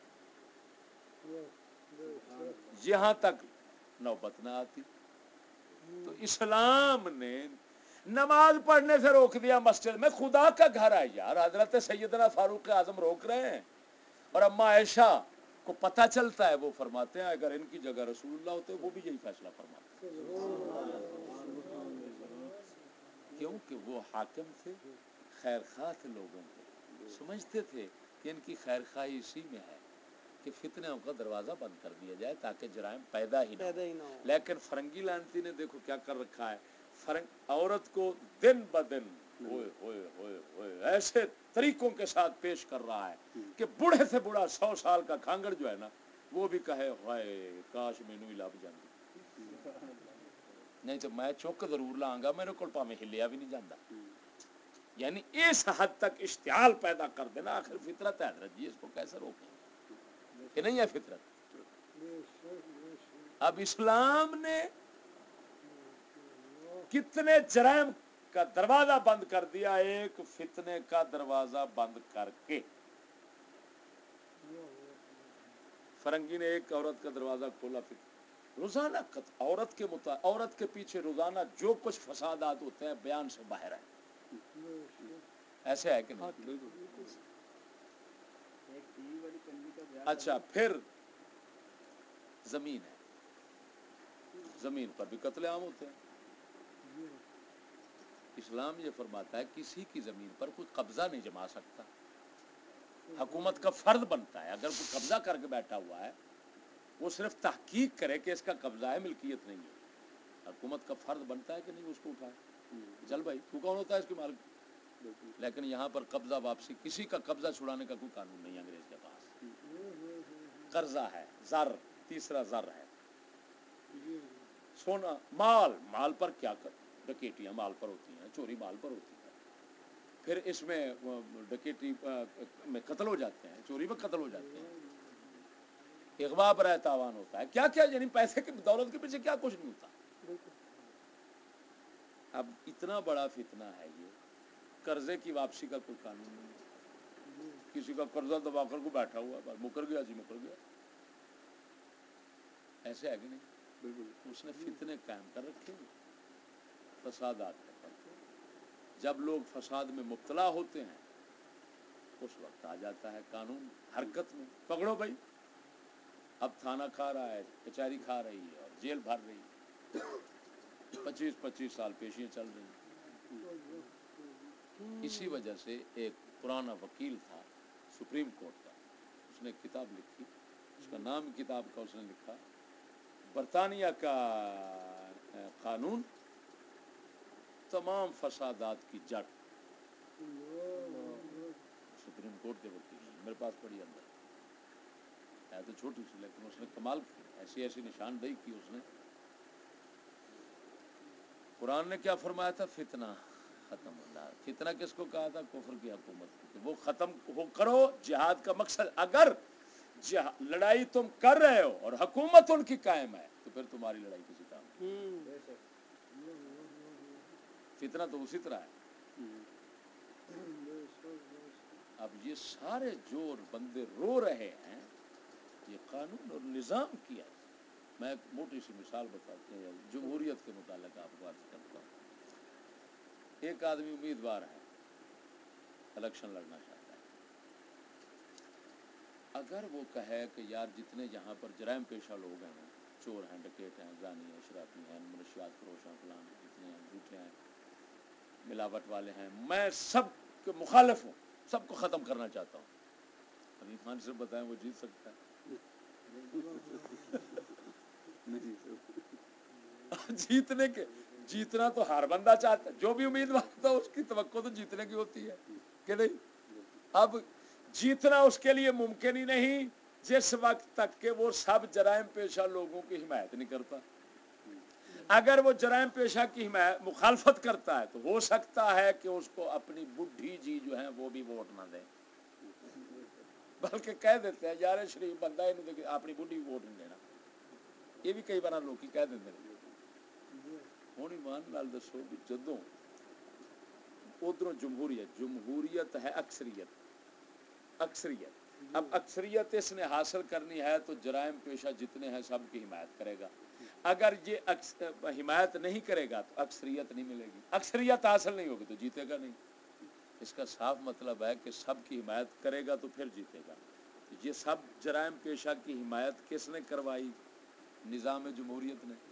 S1: یہاں تک نوبت نہ آتی. تو اسلام نے نماز پڑھنے سے روک دیا مسجد میں. خدا کا گھر ہے یار، حضرت سیدنا فاروق اعظم روک رہے ہیں، اور اما عائشہ کو پتہ چلتا ہے، وہ فرماتے ہیں اگر ان کی جگہ رسول اللہ ہوتے وہ بھی یہی فیصلہ فرماتے. کیونکہ وہ حاکم تھے، خیر خواہ تھے، لوگوں کے سمجھتے تھے کہ ان کی خیر خواہی اسی میں ہے کہ فتنوں کا دروازہ بند کر دیا جائے تاکہ جرائم پیدا ہی نہ ہو. لیکن فرنگی لعنتی نے دیکھو کیا کر رکھا ہے، عورت کو دن بدن ہوئے ہوئے ہوئے ہوئے ایسے طریقوں کے ساتھ پیش کر رہا ہے کہ بوڑھے سے بوڑھا 100 سال کا کھانگڑ جو ہے نا وہ بھی کہے ہائے کاش مینوں ہی لب جاندی. نہیں تو میں چک ضرور لاؤں میرے کو پاویں ہلیا بھی نہیں جاتا. یعنی اس حد تک اشتعال پیدا کر دینا. آخر فطرت ہے حضرت جی, اس کو کیسے روکیں کہ نہیں ہے فطرت. اب اسلام نے کتنے جرائم کا دروازہ بند کر دیا ایک فتنے کا دروازہ بند کر کے. فرنگی نے ایک عورت کا دروازہ کھولا, روزانہ عورت کے عورت کے پیچھے روزانہ جو کچھ فسادات ہوتے ہیں بیان سے باہر ہیں. ایسے ہے کہ نہیں؟ اچھا پھر زمین ہے, زمین پر بھی قتل عام ہوتے ہیں. اسلام یہ فرماتا ہے کسی کی زمین پر کوئی قبضہ نہیں جما سکتا. حکومت کا فرض بنتا ہے اگر کوئی قبضہ کر کے بیٹھا ہوا ہے وہ صرف تحقیق کرے کہ اس کا قبضہ ہے, ملکیت نہیں ہے. حکومت کا فرض بنتا ہے کہ نہیں اس کو اٹھائے. چل بھائی تو کون ہوتا ہے اس کے مالک. لیکن یہاں پر قبضہ واپسی, کسی کا قبضہ چھڑانے کا کوئی قانون نہیں انگریز کے پاس. قرضہ ہے, زر, تیسرا زر ہے, سونا, مال پر کیا ڈکیٹیاں مال پر ہوتی ہیں, چوری مال پر ہوتی ہے. پھر اس میں ڈکیٹی میں قتل ہو جاتے ہیں, چوری میں قتل ہو جاتے ہیں, اغوا برائے تاوان ہوتا ہے, کیا کیا, یعنی پیسے کی دولت کے پیچھے کیا کچھ نہیں ہوتا. اب اتنا بڑا فتنہ ہے یہ, قرضے کی واپسی کا کوئی قانون نہیں. کسی کا قرضہ دبا کر کو بیٹھا ہوا ہے, مکر گیا جی مکر گیا. ایسے ہے کہ نہیں؟ بالکل. اس نے فتنے قائم کر رکھے, فسادات کرتے. جب لوگ فساد میں مبتلا ہوتے ہیں اس وقت آ جاتا ہے قانون حرکت میں, پکڑو بھائی. اب تھانہ کھا رہا ہے, کچہری کھا رہی ہے اور جیل بھر رہی ہے, 25 سال پیشیاں چل رہی ہیں. اسی وجہ سے ایک پرانا وکیل تھا سپریم کورٹ کا, اس نے ایک کتاب لکھی, اس کا نام کتاب کا اس نے لکھا برطانیہ کا قانون تمام فسادات کی جڑ. سپریم کورٹ کے وکیل میرے پاس پڑی اندر ہے تو چھوٹی سی, لیکن اس نے کمال کی, ایسی ایسی نشاندہی کی اس نے. قرآن نے کیا فرمایا تھا؟ فتنہ ختم ہونا. فتنہ کس کو کہا تھا؟ کفر کی حکومت کو, وہ ختم ہو کرو. جہاد کا مقصد, اگر لڑائی تم کر رہے ہو اور حکومت ان کی قائم ہے تو پھر تمہاری لڑائی کسی کام نہیں. فتنہ تو اسی طرح ہے. اب یہ سارے جو بندے رو رہے ہیں یہ قانون اور نظام کیا. میں ایک موٹی سی مثال بتاتے ہیں جمہوریت کے متعلق آپ کو عرض کرتا ہوں. ایک آدمی امیدوار ہے, الیکشن لڑنا چاہتا ہے. اگر وہ کہے کہ یار جتنے یہاں پر جرائم پیشہ لوگ ہیں, چور ہیں, ڈکیٹ ہیں, زانی ہیں, شرابی ہیں, منشیات فروش ہیں, فلان جتنے ہیں, جھوٹے ہیں, ملاوٹ والے ہیں, میں سب کے مخالف ہوں, سب کو ختم کرنا چاہتا ہوں. ابھی خان سے بتائیں وہ جیت سکتا ہے؟ جیتنا تو ہر بندہ چاہتا ہے, جو بھی امیدوار ہوتا ہے اس کی توقع تو جیتنے کی ہوتی ہے کہ نہیں. اب جیتنا اس کے لیے ممکن ہی نہیں جس وقت تک کہ وہ سب جرائم پیشہ لوگوں کی حمایت نہیں کرتا. اگر وہ جرائم پیشہ کی مخالفت کرتا ہے تو ہو سکتا ہے کہ اس کو اپنی بڈھی جی جو ہیں وہ بھی ووٹ نہ دیں, بلکہ کہہ دیتے ہیں یار شریف بندہ ہے, اپنی بڈھی ووٹ نہیں دینا. یہ بھی کئی بار لوگ کہہ دیتے ہیں. ہوں ایمان نال دسو بھی جدوں ادھر جمہوریت ہے اکثریت. اب اکثریت اس نے حاصل کرنی ہے تو جرائم پیشہ جتنے ہیں سب کی حمایت کرے گا. اگر یہ حمایت نہیں کرے گا تو اکثریت نہیں ملے گی, اکثریت حاصل نہیں ہوگی تو جیتے گا نہیں. اس کا صاف مطلب ہے کہ سب کی حمایت کرے گا تو پھر جیتے گا. یہ سب جرائم پیشہ کی حمایت کس نے کروائی؟ نظام جمہوریت نے.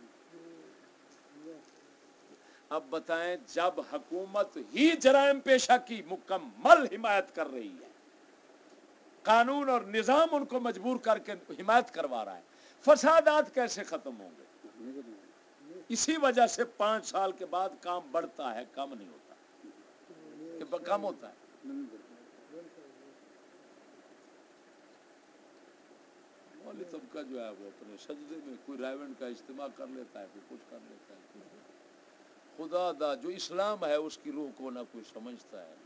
S1: اب بتائیں جب حکومت ہی جرائم پیشہ کی مکمل حمایت کر رہی ہے, قانون اور نظام ان کو مجبور کر کے حمایت کروا رہا ہے, فسادات کیسے ختم ہوں گے؟ اسی وجہ سے 5 سال کے بعد کام بڑھتا ہے, کم نہیں ہوتا. کہ کم ہوتا ہے. مولوی طبقہ جو ہے وہ اپنے سجدے میں کوئی ریونڈ کا اجتماع کر لیتا ہے، کوئی کچھ کر لیتا ہے. خدا دا جو اسلام ہے اس کی روح کو نہ کوئی سمجھتا ہے.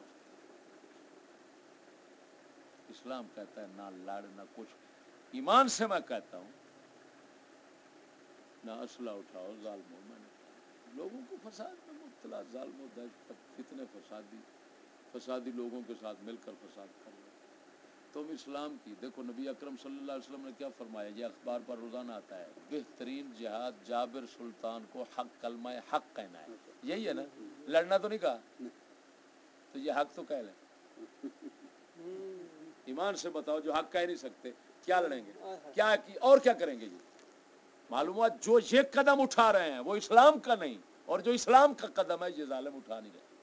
S1: اسلام کہتا ہے نہ لڑ نہ کچھ. ایمان سے میں کہتا ہوں نہ اسلحہ اٹھاؤ ظالموں. میں نے لوگوں کو فساد میں مبتلا، ظالموں فتنے فسادی لوگوں کے ساتھ مل کر فساد کر رہے. تم اسلام کی دیکھو، نبی اکرم صلی اللہ علیہ وسلم نے کیا فرمایا، یہ اخبار پر روزانہ آتا ہے، بہترین جہاد جابر سلطان کو حق کلمہ حق کہنا ہے. یہی ہے نا، لڑنا تو نہیں کہا، تو یہ حق تو کہہ لیں. ایمان سے بتاؤ، جو حق کہہ نہیں سکتے کیا لڑیں گے، کیا کی اور کیا کریں گے؟ یہ معلومات جو یہ قدم اٹھا رہے ہیں وہ اسلام کا نہیں، اور جو اسلام کا قدم ہے یہ ظالم اٹھا نہیں رہے.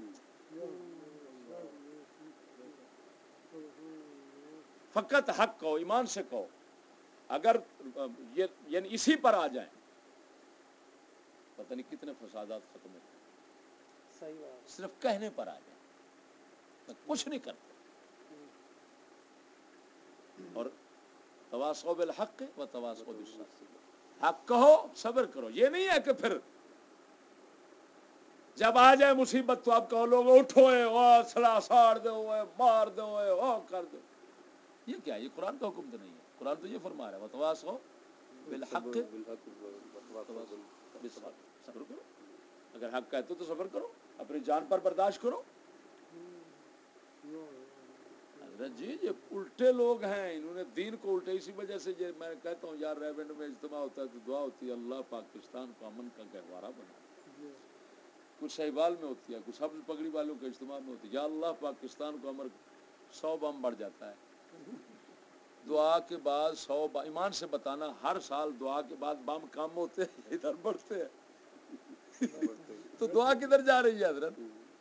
S1: فقط حق کہو، ایمان سے کہو. اگر یہ یعنی اسی پر آ جائیں پتہ نہیں کتنے فسادات ختم ہوتے ہیں.
S2: صحیح بات.
S1: صرف کہنے پر آ جائیں، کچھ نہیں کرتے. اور تواصوا بالحق و تواصوا بالصبر. حق کہو، صبر کرو. یہ نہیں ہے کہ پھر جب آ جائے مصیبت تو آپ کہو لوگ اٹھو سلا ساڑ دو، مار دو، کر دو. یہ کیا؟ یہ قرآن کا حکم تو نہیں ہے. قرآن تو یہ فرما رہا ہے وتواصوا بالحق بالصبر. صبر کرو. اگر حق کہتے تو صبر کرو، اپنی جان پر برداشت کرو. حضرت جی یہ الٹے لوگ ہیں، انہوں نے دین کو الٹے. اسی وجہ سے یہ میں کہتا ہوں یار ریونڈ میں اجتماع ہوتا ہے تو دعا ہوتی ہے اللہ پاکستان کو امن کا گہوارہ بنا. کچھ شہبال میں ہوتی ہے، کچھ سبز پگڑی والوں کے اجتماع میں ہوتی ہے یا اللہ پاکستان کو امر. 100 بم بڑھ جاتا ہے دعا کے بعد. 100 ایمان سے بتانا، ہر سال دعا کے بعد بم کم ہوتے ہیں ادھر بڑھتے ہیں. تو دعا کدھر جا رہی ہے حضرت؟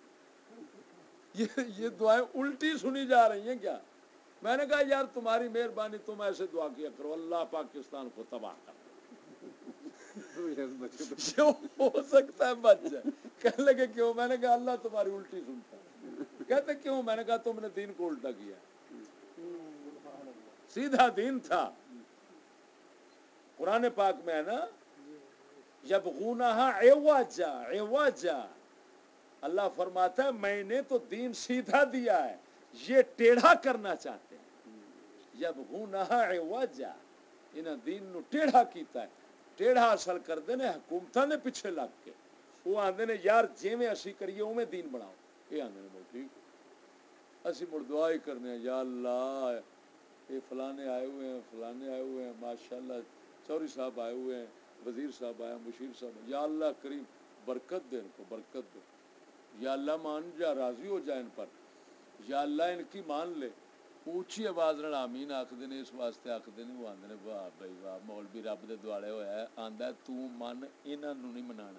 S1: یہ دعائیں الٹی سنی جا رہی ہیں کیا؟ میں نے کہا یار تمہاری مہربانی، تم ایسے دعا کیا کرو اللہ پاکستان کو تباہ کر. جو ہو سکتا ہے بچ جائے. کہنے لگے کیوں؟ میں نے کہا اللہ تمہاری الٹی سنتا ہے. کہتے کیوں؟ میں نے کہا تم نے دین کو الٹا کیا. سیدھا دین تھا. قرآن پاک میں ہے نا یبغونہا عوجا عوجا. اللہ فرماتا ہے میں نے تو دین سیدھا دیا ہے، یہ ٹیڑھا کرنا چاہتے ہیں. یبغونہا عوجا، انہاں دین نو ٹیڑھا کیتا ہے. ٹیڑھا اصل کر دینے حکومتاں نے پیچھے لگ کے. وہ آندے نے یار جویں اسی کریے اوویں دین بناؤ. یہ آندے نے بہت ٹھیک، اسی مڑ دعا ہی کرنے ہیں یا اللہ یہ فلانے آئے ہوئے ہیں، فلانے آئے ہوئے ہیں، ماشاءاللہ چوری صاحب آئے ہوئے ہیں، وزیر صاحب آئے ہیں، مشیر صاحب. یا اللہ کریم برکت دے، ان کو برکت دے. یا اللہ مان جا، راضی ہو جائے ان پر. یا اللہ ان کی مان لے. اونچی آواز نال آمین آکھدے نے. اس واسطے آکھدے نے وہ آندے نے واہ بھائی واہ مولوی رب دے دوالے ہویا ہے. آندا ہے تو من انہاں نوں نہیں منانا.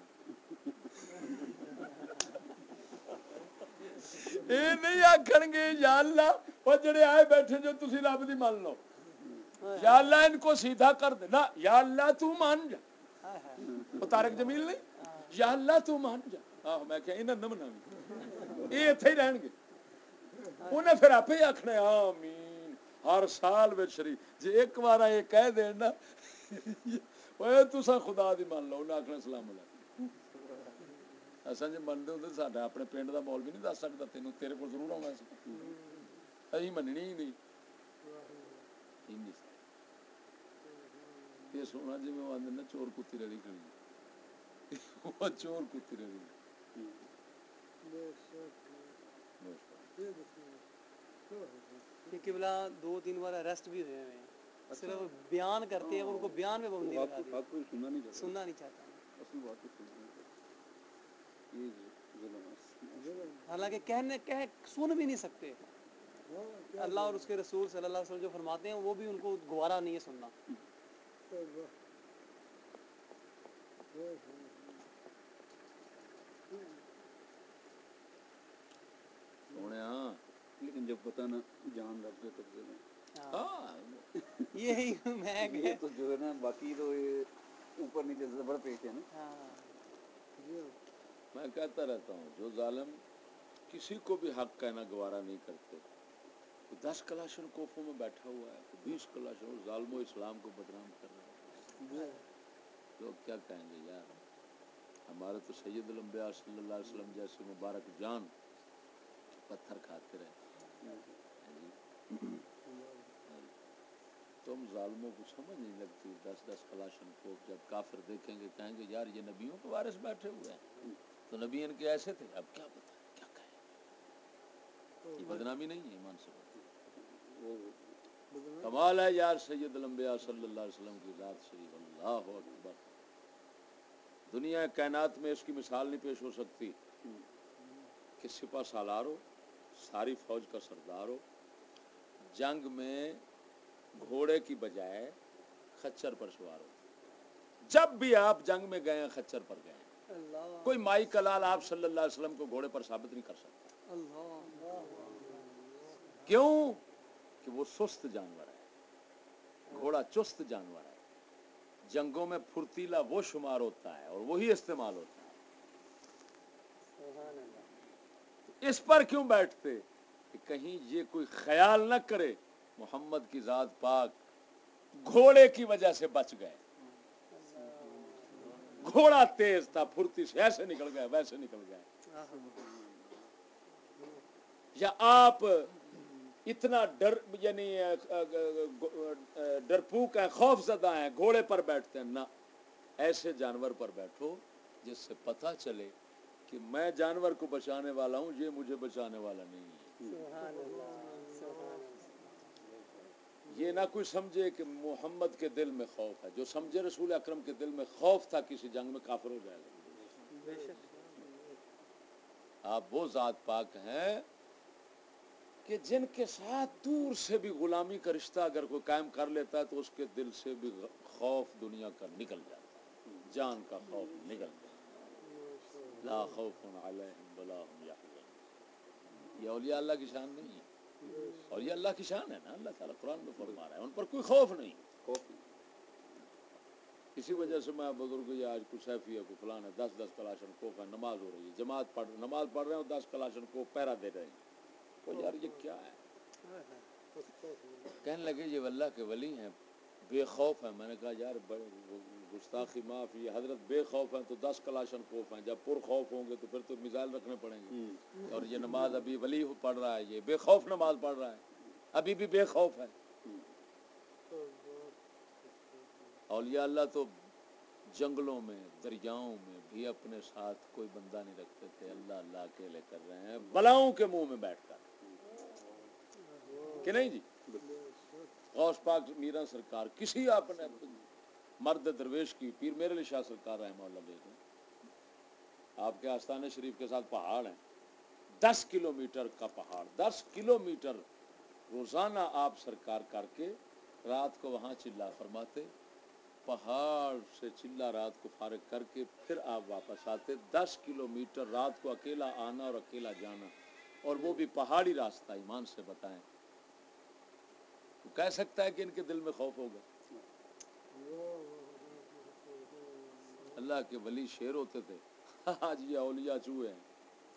S1: اے نہیں آکھن گے یا اللہ وہ جڑے آئے بیٹھے جو تسی رب دی مان لو، یا اللہ ان کو سیدھا کر دے. نا یا اللہ تو مان جا. وہ طارق جمیل نہیں، یا اللہ تو مان جا. آہ میں کہ انہاں نہ مناویں، یہ ایتھے ہی رہن گے. انہیں پھر آپ ہی آخنا آمین ہر سال میں شریف. جی ایک بار یہ کہہ دینا اوے تسا خدا دی مان لو، انہیں آخنا سلام علیکم. اصل جی منتے ہوں ساڈا اپنے پنڈ کا مولوی نہیں دس سکتا تینوں، تیرے کو ضرور آنا سی. اسی مننی ہی نہیں. یہ سونا جی میں آدھے نا چور کتی ریڑی کری، چور کتی ریڑی.
S2: کہ بلا 2-3 بار اریسٹ بھی ہوئے ہیں. صرف بیان کرتے ہیں، ان کو بیان میں پابندی لگا دی. سننا نہیں چاہتا.
S3: اصل بات تو سننا چاہیے. یہ ظلم
S2: حالانکہ سن بھی نہیں سکتے. اللہ اور اس کے رسول صلی اللہ علیہ وسلم جو فرماتے ہیں وہ بھی ان کو گوارا نہیں ہے سننا.
S1: سونے
S3: لیکن جب پتہ نہ جان رب کے قبضے میں.
S2: یہی میں
S3: یہ تو جو ہے نا باقی تو یہ اوپر نیچے زبر پیش ہے نا.
S1: میں کہتا رہتا ہوں جو ظالم کسی کو بھی حق کہنا گوارا نہیں کرتے 10 کلاشن کوفوں میں بیٹھا ہوا ہے, 20 کلاشن, ظالم و اسلام کو بدنام کر رہا ہے. لوگ کیا کہیں گے یار, ہمارے تو سید الانبیاء صلی اللہ علیہ وسلم جیسے مبارک جان پتھر کھاتے رہے. تم ظالموں کو سمجھ نہیں لگتی. 10 کلاشن کوف جب کافر دیکھیں گے کہیں گے یار یہ نبیوں کے وارث بیٹھے ہوئے ہیں, تو نبی ان کے ایسے تھے. اب کیا پتہ کیا کہیں, یہ بدنامی نہیں ہے, ایمان سے کمال ہے یار سید الانبیاء صلی اللہ علیہ وسلم کی ذات شریف. اللہ اکبر. دنیا کائنات میں اس کی مثال نہیں پیش ہو سکتی کہ سپہ سالار ہو, ساری فوج کا سردار ہو, جنگ میں گھوڑے کی بجائے خچر پر سوار ہو. جب بھی آپ جنگ میں گئے ہیں خچر پر گئے ہیں. کوئی مائی کلال آپ صلی اللہ علیہ وسلم کو گھوڑے پر ثابت نہیں کر سکتا. کیوں کہ وہ سست جانور ہے, گھوڑا چست جانور ہے. جنگوں میں پھرتیلا وہ شمار ہوتا ہے اور وہی استعمال ہوتا ہے. اس پر کیوں بیٹھتے کہ کہیں یہ کوئی خیال نہ کرے محمد کی ذات پاک گھوڑے کی وجہ سے بچ گئے. گھوڑا تیز تھا, پھرتی سے ایسے نکل گئے ویسے نکل گئے. یا آپ اتنا ڈر یعنی ڈرپوک ہیں, خوف زدہ ہیں, گھوڑے پر بیٹھتے ہیں نہ. ایسے جانور پر بیٹھو جس سے پتہ چلے کہ میں جانور کو بچانے والا ہوں, یہ مجھے بچانے والا نہیں ہے.
S2: سبحان اللہ, سبحان اللہ.
S1: یہ نہ کوئی سمجھے کہ محمد کے دل میں خوف ہے. جو سمجھے رسول اکرم کے دل میں خوف تھا کسی جنگ میں کافر ہو جائے گا.
S2: بے شک.
S1: آپ وہ ذات پاک ہیں کہ جن کے ساتھ دور سے بھی غلامی کا رشتہ اگر کوئی قائم کر لیتا ہے تو اس کے دل سے بھی خوف دنیا کا نکل جاتا ہے, جان کا خوف نکل جاتا ہے. لا خوف علیہم ولا هم یحزنون. یہ اولیاء اللہ کی شان نہیں ہے, اور یہ اللہ کی شان ہے نا. اللہ تعالیٰ قرآن میں فرما رہا ہے ان پر کوئی خوف نہیں. اسی وجہ سے میں بزرگ یہ آج کچھ سیفی ہے کوئی فلان ہے, 10 کلاشن کوف ہے, نماز ہو رہی ہے, جماعت نماز پڑھ رہے ہیں اور 10 کلاشن کوف پہرا دے رہے ہیں. تو یار یہ کیا ہے. کہنے لگے یہ اللہ کے ولی ہیں, بے خوف ہیں. میں نے کہا یار گستاخی معاف, یہ حضرت بے خوف ہیں تو 10 کلاشن کوف ہیں, جب پر خوف ہوں گے تو پھر تو میزائل رکھنے پڑیں گے. اور یہ نماز ابھی ولی پڑھ رہا ہے, یہ بے خوف نماز پڑھ رہا ہے, ابھی بھی بے خوف ہے. اولیاء اللہ تو جنگلوں میں دریاؤں میں بھی اپنے ساتھ کوئی بندہ نہیں رکھتے تھے. اللہ اللہ اکیلے کر رہے ہیں بلاؤں کے منہ میں بیٹھ کر, کہ نہیں جی. غوث پاک میرا سرکار کسی اپنے مرد درویش کی, پیر میرے علی شاہ سرکار رحمہ اللہ دیکھیں, آپ کے آستانہ شریف کے ساتھ پہاڑ ہیں, 10 کلومیٹر کا پہاڑ, 10 کلومیٹر روزانہ آپ سرکار کر کے رات کو وہاں چلا فرماتے, پہاڑ سے چلا رات کو فارغ کر کے پھر آپ واپس آتے. 10 کلومیٹر رات کو اکیلا آنا اور اکیلا جانا, اور وہ بھی پہاڑی راستہ. ایمان سے بتائیں تو کہہ سکتا ہے کہ ان کے دل میں خوف ہوگا. اللہ کے ولی شیر ہوتے تھے, آج یہ اولیاء چوہے ہیں.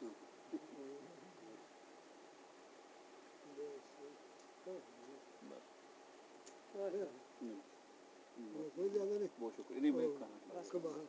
S3: بہت شکریہ. نہیں بھائی کھانا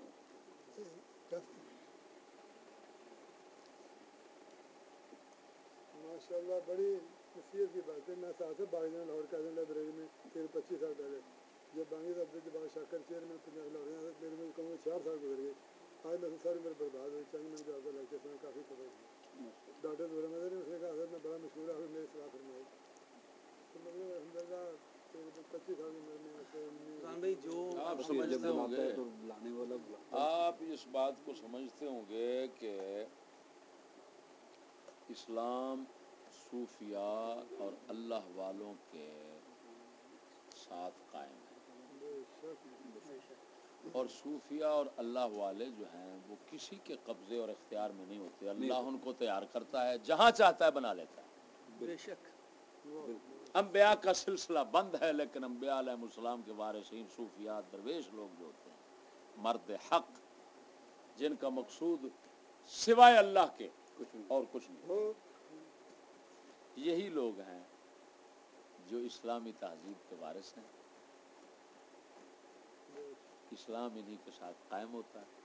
S4: ماشاء اللہ بڑی نصیحت کی بات ہے. میں ساتھ سے باغ جانا لاہور کا لائبریری میں 25 سال پہلے جب بانگی صاحب کے بعد شاکر چیئرمین پنجاب لاہور میرے میں کہوں 4 سال گزر گئے. آج میں ساری میرے برباد ہوئی. چند منٹ آپ کا لیکچر سنا, کافی خبر تھی. ڈاکٹر دورہ مدر نے اس نے کہا حضرت میں بڑا مشہور ہے, میری صلاح فرمائی. تو مطلب الحمد للہ 25 سال کی عمر میں ایسے
S2: ران بھائی جو
S1: آپ
S3: جب
S1: سمجھتے ہوں
S3: بلاتا
S1: گے,
S3: ہے تو لانے والا بلاتا ہے.
S1: آپ اس بات کو سمجھتے ہوں گے کہ اسلام صوفیاء اور اللہ والوں کے ساتھ قائم ہے. اور صوفیاء اور اللہ والے جو ہیں وہ کسی کے قبضے اور اختیار میں نہیں ہوتے. اللہ ان کو تیار کرتا ہے, جہاں چاہتا ہے بنا لیتا ہے.
S2: بے شک.
S1: انبیاء کا سلسلہ بند ہے, لیکن انبیاء علیہ السلام کے وارثین صوفیاء درویش لوگ جو ہوتے ہیں, مرد حق, جن کا مقصود سوائے اللہ کے اور کچھ نہیں, یہی لوگ ہیں جو اسلامی تہذیب کے وارث ہیں، اسلام انہی کے ساتھ قائم ہوتا ہے،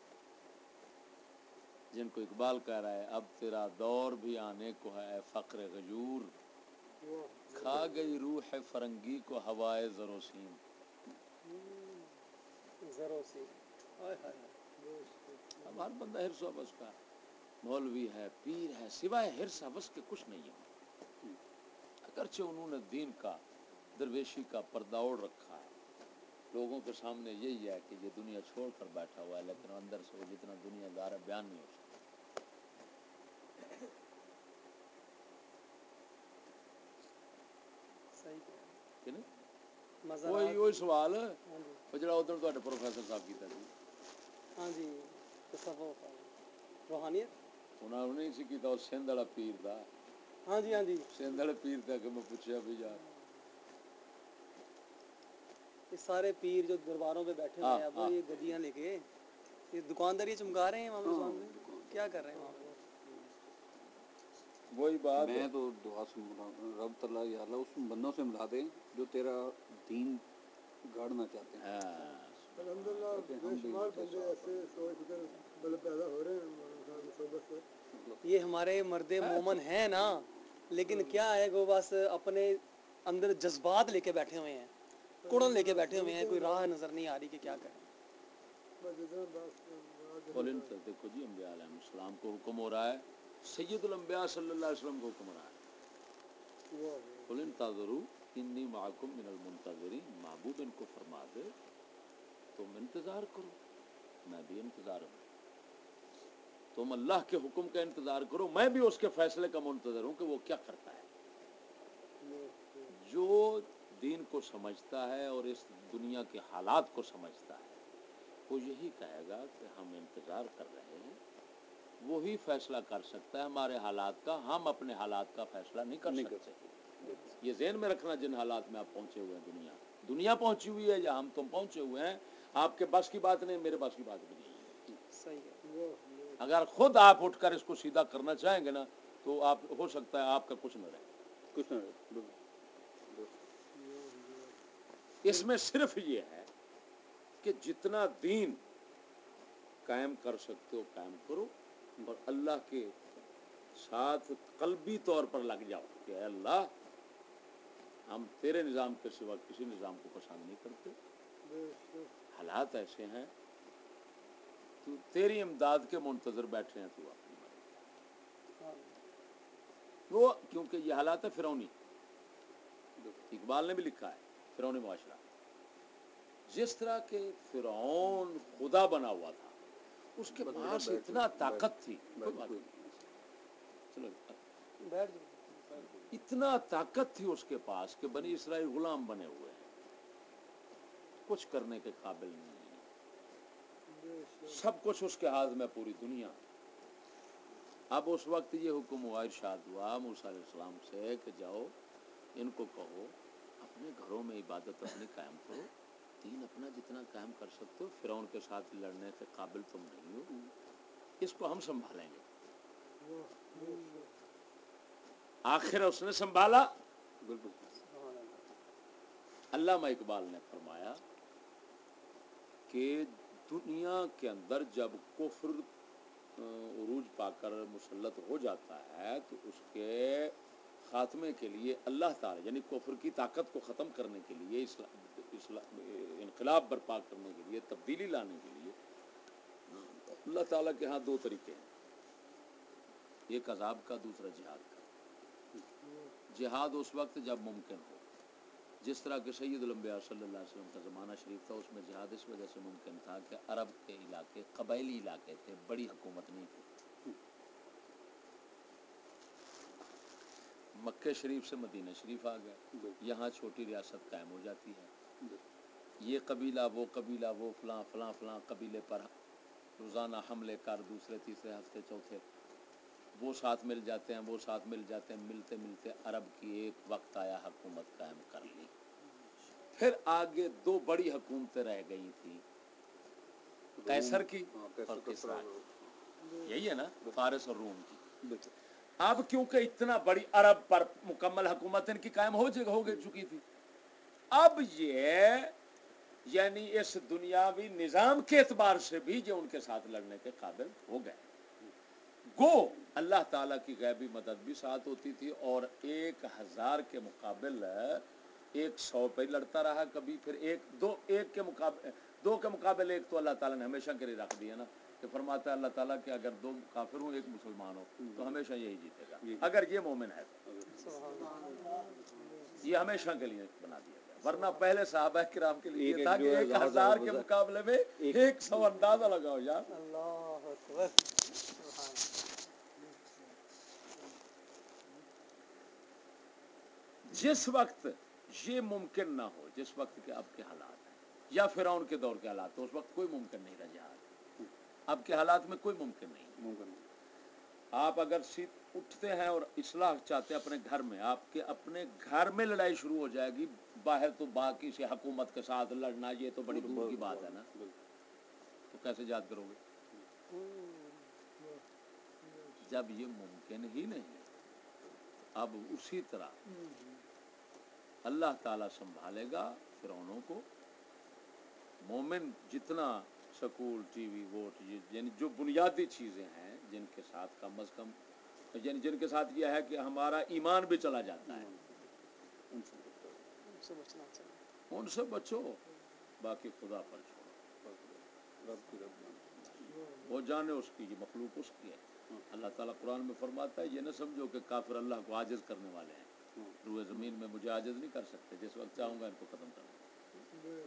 S1: جن کو اقبال کہہ رہا ہے اب تیرا دور بھی آنے کو ہے فقر غیور، کھا گئی روح فرنگی کو ہوائے زروسیم.
S2: ذروں سے
S1: اب ہر بندہ حرص و حوث کا مولوی ہے، پیر ہے، سوائے حرص حوث کے کچھ نہیں ہے. اگرچہ انہوں نے دین کا، درویشی کا پردہ اوڑھ رکھا ہے، لوگوں کے سامنے یہی ہے کہ یہ دنیا چھوڑ کر بیٹھا ہوا ہے، لیکن اندر سے وہ جتنا دنیا دار ہے بیان نہیں ہو سکتا.
S2: صحیح کہہ
S1: کہ نہیں؟
S2: مزارات.
S1: وہی سوال
S2: ہاں جی
S1: وہ جڑا ادھر تواڈے پروفیسر صاحب کیتا سی،
S2: ہاں جی تصوف روحانیت.
S1: انہاں نے نہیں سی کیتا، وہ سندھ والا پیر دا،
S2: ہاں جی
S1: سندھ والے پیر دا کہ میں پوچھیا بھی یار
S2: یہ سارے پیر جو درباروں پہ بیٹھے ہوئے ہیں اب یہ گدیاں لے کے یہ دکانداری چمکا رہے ہیں امام رضوان میں، کیا کر رہے ہیں وہاں پہ؟
S1: وہی بات
S3: میں
S1: ہے.
S3: تو دعا سن رب تعالیٰ یا اللہ اس بندوں سے ملا دے جو تیرا دین گاڑنا چاہتے ہیں.
S4: الحمدللہ بے شمار بندے ایسے سوچ فکر مطلب پیدا ہو رہے ہیں مولانا صاحب کی صحبت سے.
S2: یہ ہمارے مرد مومن ہیں نا، لیکن کیا ہے وہ بس اپنے اندر جذبات لے کے بیٹھے ہوئے ہیں، کڑن لے کے بیٹھے ہوئے ہیں، کوئی راہ نظر نہیں آ رہی کہ کیا کریں.
S1: دیکھو جی انبیاء علیہ السلام کو حکم ہو رہا ہے، سید الانبیاء صلی اللہ علیہ وسلم کو حکم ہو رہا ہے قل انتظروا انی معکم من المنتظرین. محبوب ان کو فرما دے تم انتظار کرو، میں بھی انتظار ہوں. تم اللہ کے حکم کا انتظار کرو، میں بھی اس کے فیصلے کا منتظر ہوں کہ وہ کیا کرتا ہے. جو دین کو سمجھتا ہے اور اس دنیا کے حالات کو سمجھتا ہے وہ یہی کہے گا کہ ہم انتظار کر رہے ہیں، وہی فیصلہ کر سکتا ہے ہمارے حالات کا، ہم اپنے حالات کا فیصلہ نہیں کر سکتے. یہ ذہن میں رکھنا جن حالات میں آپ پہنچے ہوئے ہیں، دنیا پہنچی ہوئی ہے یا ہم تم پہنچے ہوئے ہیں، آپ کے بس کی بات نہیں، میرے بس کی بات بھی نہیں ہے.
S2: صحیح ہے.
S1: اگر خود آپ اٹھ کر اس کو سیدھا کرنا چاہیں گے نا تو آپ ہو سکتا ہے آپ کا کچھ نہ رہے.
S3: کچھ نہ رہے.
S1: اس میں صرف یہ ہے کہ جتنا دین قائم کر سکتے ہو قائم کرو، اور اللہ کے ساتھ قلبی طور پر لگ جاؤ کہ اے اللہ ہم تیرے نظام کے سوا کسی نظام کو پسند نہیں کرتے، حالات ایسے ہیں تو تیری امداد کے منتظر بیٹھے ہیں، تو اپنی وہ کیونکہ یہ حالات ہے فرعونی. اقبال نے بھی لکھا ہے فرعونی معاشرہ. جس طرح کے فرعون خدا بنا ہوا تھا، اس کے پاس اتنا طاقت تھی، اتنا طاقت تھی اس کے پاس کہ بنی اسرائیل غلام بنے ہوئے ہیں، کچھ کرنے کے قابل نہیں ہیں، سب کچھ اس کے ہاتھ میں پوری دنیا. اب اس وقت یہ حکم ہوا، ارشاد ہوا موسیٰ علیہ السلام سے کہ جاؤ ان کو کہو اپنے گھروں میں عبادت اپنی قائم کرو، دین اپنا جتنا قائم کر سکتے ہو، فرعون کے ساتھ لڑنے کے قابل تم نہیں ہو، اس کو ہم سنبھالیں گے. آخر اس نے سنبھالا. علامہ اقبال نے فرمایا کہ دنیا کے اندر جب کفر عروج پا کر مسلط ہو جاتا ہے تو اس کے خاتمے کے لیے اللہ تعالی یعنی کفر کی طاقت کو ختم کرنے کے لیے، انقلاب برپا کرنے کے لیے، تبدیلی لانے کے لیے اللہ تعالیٰ کے ہاں دو طریقے ہیں، ایک عذاب کا، دوسرا جہاد کا. جہاد اس وقت جب ممکن ہو، جس طرح کہ سید الانبیاء صلی اللہ علیہ وسلم کا زمانہ شریف تھا، اس میں جہاد اس وجہ سے ممکن تھا کہ عرب کے علاقے قبائلی علاقے تھے، بڑی حکومت نہیں تھی. مکہ شریف سے مدینہ شریف آ گئے، یہاں چھوٹی ریاست قائم ہو جاتی ہے. یہ قبیلہ وہ قبیلہ وہ فلاں فلاں فلاں قبیلے پر روزانہ حملے کر دوسرے تیسرے ہفتے چوتھے وہ ساتھ مل جاتے ہیں، وہ ساتھ مل جاتے ہیں، ملتے ملتے عرب کی ایک وقت آیا حکومت قائم کر لی. پھر آگے دو بڑی حکومتیں رہ گئی تھیں، قیصر کی اور کسریٰ کی. یہی ہے نا، فارس اور روم کی. अब क्योंकि इतना बड़ी अरब पर मुकम्मल हुकूमत इनकी कायम हो चुकी थी, अब ये यानी इस दुनियावी निजाम के एतबार से भी ये उनके साथ लड़ने के काबिल हो गए। गो अल्लाह ताला की गैबी मदद भी साथ होती थी, और 1000 के मुकाबिल 100 पे लड़ता रहा कभी, फिर एक के मुकाबले 2 के मुकाबले 1 तो अल्लाह ताला ने हमेशा के लिए रख दिया ना, कि फरमाता है अल्लाह ताला कि अगर 2 काफिर हो 1 मुसलमान हो तो हमेशा यही जीतेगा, अगर ये मोमिन है तो ये हमेशा के लिए बना दिया गया। वरना पहले सहाबा किराम के लिए था कि 1000 के मुकाबले में 100, अंदाजा लगाओ यार।
S2: अल्लाह अकबर।
S1: जिस वक्त ये मुमकिन ना हो, जिस वक्त के अब के हालात हैं या फिरौन के दौर के हालात, तो उस वक्त कोई मुमकिन नहीं रह जाए। अब के हालात में कोई मुमकिन नहीं। आप अगर उठते हैं और इस्लाह चाहते हैं अपने घर में, आपके अपने घर में लड़ाई शुरू हो जाएगी, बाहर तो बाकी से हुकूमत के साथ लड़ना ये तो बड़ी दूर की बात है ना, तो कैसे याद करोगे जब ये मुमकिन ही नहीं। अब उसी तरह अल्लाह ताला संभालेगा फिरौनों को। मोमिन जितना स्कूल, टीवी, वोट, यानी जो बुनियादी चीज़ें हैं जिनके साथ कम अज़ कम, यानी जिनके साथ यह है कि हमारा ईमान भी चला जाता है, उनसे बचो, बाकी खुदा पर छोड़ो। वो जाने उसकी, ये मखलूक उसकी है। अल्लाह ताला कुरान में फरमाता है, ये न समझो कि काफिर अल्लाह को आजिज़ करने वाले हैं, रूए ज़मीन में मुझे आजिज़ नहीं कर सकते, जिस वक्त चाहूँगा इनको ख़त्म कर दूँगा।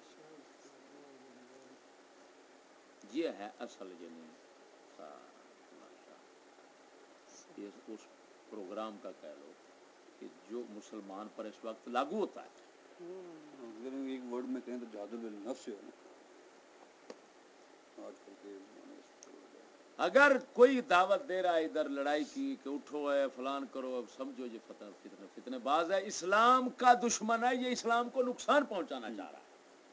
S1: ये है असल, यानी ये उस प्रोग्राम का कह लो कि जो मुसलमान पर इस वक्त लागू होता है।
S3: अगर एक वर्ड में कहें तो जादू बिल नफ्स है ना, आजकल के
S1: अगर कोई दावत दे रहा है इधर लड़ाई की कि उठो है फलान करो, अब समझो ये फितनेबाज है, इस्लाम का दुश्मन है, ये इस्लाम को नुकसान पहुंचाना चाह रहा है।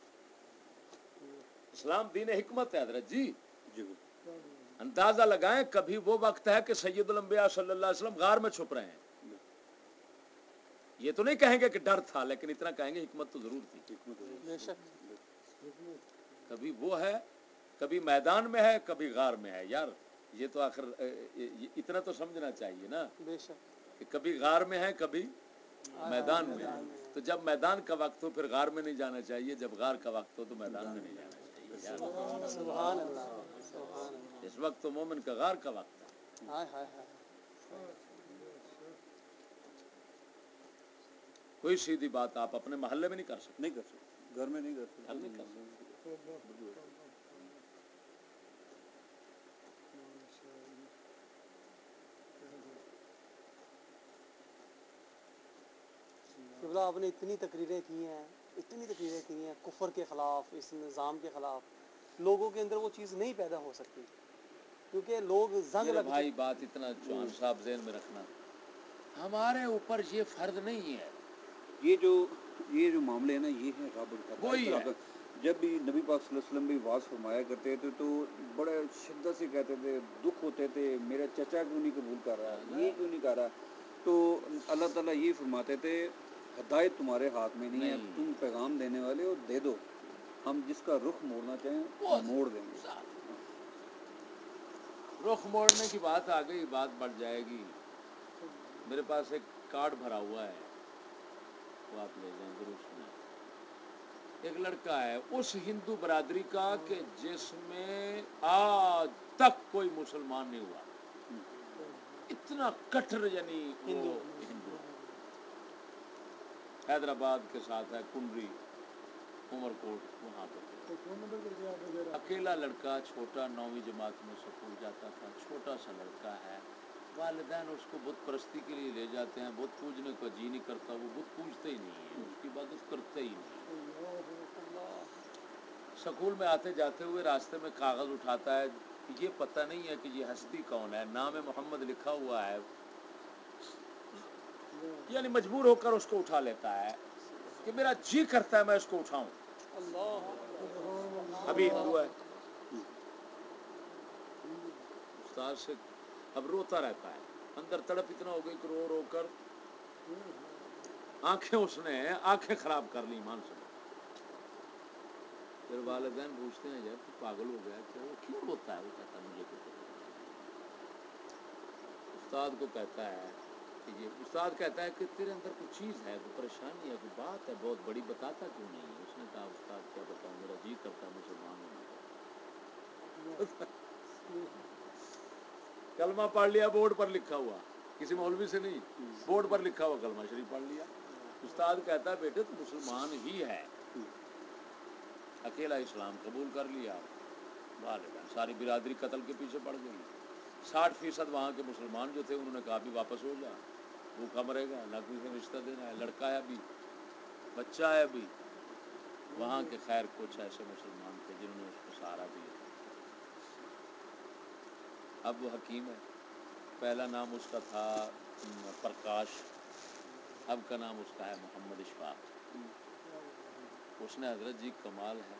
S1: इस्लाम दीन हिकमत है हजरत जी। अंदाजा लगाएं, कभी वो वक्त है कि सैयदुल अंबिया सल्लल्लाहु अलैहि वसल्लम गार में छुप रहे हैं, ये तो नहीं कहेंगे कि डर था, लेकिन इतना कहेंगे हिकमत तो जरूर थी। कभी वो है, कभी मैदान में है, कभी गार में है। यार ये तो आखिर इतना तो समझना चाहिए ना कि कभी गार में है, कभी मैदान में है। तो जब मैदान का वक्त हो फिर गार में नहीं जाना चाहिए, जब गार का वक्त हो तो मैदान में नहीं जाना चाहिए। यार
S2: सुभान अल्लाह।
S1: इस वक्त तो मोमिन का गार का वक्त है।
S2: हाय हाय हाय।
S1: कोई सीधी बात आप अपने मोहल्ले में नहीं कर सकते,
S3: नहीं कर सकते, घर में नहीं कर सकते,
S1: घर नहीं कर सकते।
S2: क़िबला आपने इतनी तकरीरें की हैं कुफर के ख़िलाफ़, इस निज़ाम के ख़िलाफ़, लोगों के अंदर वो चीज़ नहीं पैदा हो सकती क्योंकि लोग जंग लग
S1: भाई बात इतना चौहान साहब ज़हन में रखना, हमारे ऊपर ये फर्ज नहीं है।
S3: ये जो मामले हैं ना, ये है रब
S1: वही है।
S3: जब भी नबी पाक सल्लल्लाहु अलैहि वसल्लम भी वाज फरमाया करते थे तो बड़े शिद्दत से कहते थे, दुख होते थे, मेरा चचा क्यों नहीं कबूल कर रहा, ये क्यों नहीं कर रहा। तो अल्लाह ताला ये फरमाते थे, हिदायत तुम्हारे हाथ में नहीं है, तुम पैगाम देने वाले हो, दे दो, हम जिसका रुख मोड़ना चाहें मोड़ देंगे।
S1: रुख मोड़ने की बात आ गई, बात बढ़ जाएगी। मेरे पास एक कार्ड भरा हुआ है, वो आप ले जाएं, जरूर सुना। एक लड़का है उस हिंदू बरादरी का कि जिसमें आज तक कोई मुसलमान नहीं हुआ, इतना कट्टर, यानी हिंदू। हैदराबाद के साथ है कुंडरी, उमरकोट, वहाँ पर अकेला लड़का, छोटा, 9वीं जमात में स्कूल जाता था, छोटा सा लड़का है। वालिदैन उसको बुत परस्ती के लिए ले जाते हैं, बुत पूजने को जी नहीं करता, वो बुत पूजते ही नहीं है, उसकी इबादत करते ही नहीं। स्कूल में आते जाते हुए रास्ते में कागज़ उठाता है, ये पता नहीं है कि ये हस्ती कौन है, नाम मोहम्मद लिखा हुआ है, यानी मजबूर होकर उसको उठा लेता है कि मेरा जी करता है मैं इसको उठाऊं। अभी हिंदू है, उस्ताद से अब रोता रहता है, اندر تڑپ اتنا ہو گئی کہ رو رو کر آنکھیں خراب کر لی ایمان سے. پھر والدین پوچھتے ہیں یار تو پاگل ہو گیا کیوں روتا ہے؟ وہ کہتا ہے مجھے کچھ. استاد کو کہتا ہے کہ استاد کہتا ہے کہ تیرے اندر کوئی چیز ہے، کوئی پریشانی ہے، کوئی بات ہے بہت بڑی، بتاتا کیوں نہیں ہے؟ اس نے کہا استاد کیا بتاؤں، میرا جی کرتا ہے مسلمان ہونا. کلمہ پڑھ لیا، بورڈ پر لکھا ہوا، کسی مولوی سے نہیں، بورڈ پر لکھا ہوا کلمہ شریف پڑھ لیا. استاد کہتا ہے بیٹے تو مسلمان ہی ہے، اکیلا اسلام قبول کر لیا. والدین ساری برادری قتل کے پیچھے پڑ گئی. 60% وہاں کے مسلمان جو تھے انہوں نے کہا بھی واپس ہو جا، بھوکا مرے گا، نہ کوئی سے رشتہ دینا ہے، لڑکا ہے ابھی، بچہ ہے ابھی. وہاں کے خیر کچھ ایسے مسلمان تھے جنہوں نے اس کو سہارا دیا. اب وہ حکیم ہے. پہلا نام اس کا تھا پرکاش، اب کا نام اس کا ہے محمد اشفاق. اس نے حضرت جی کمال ہے،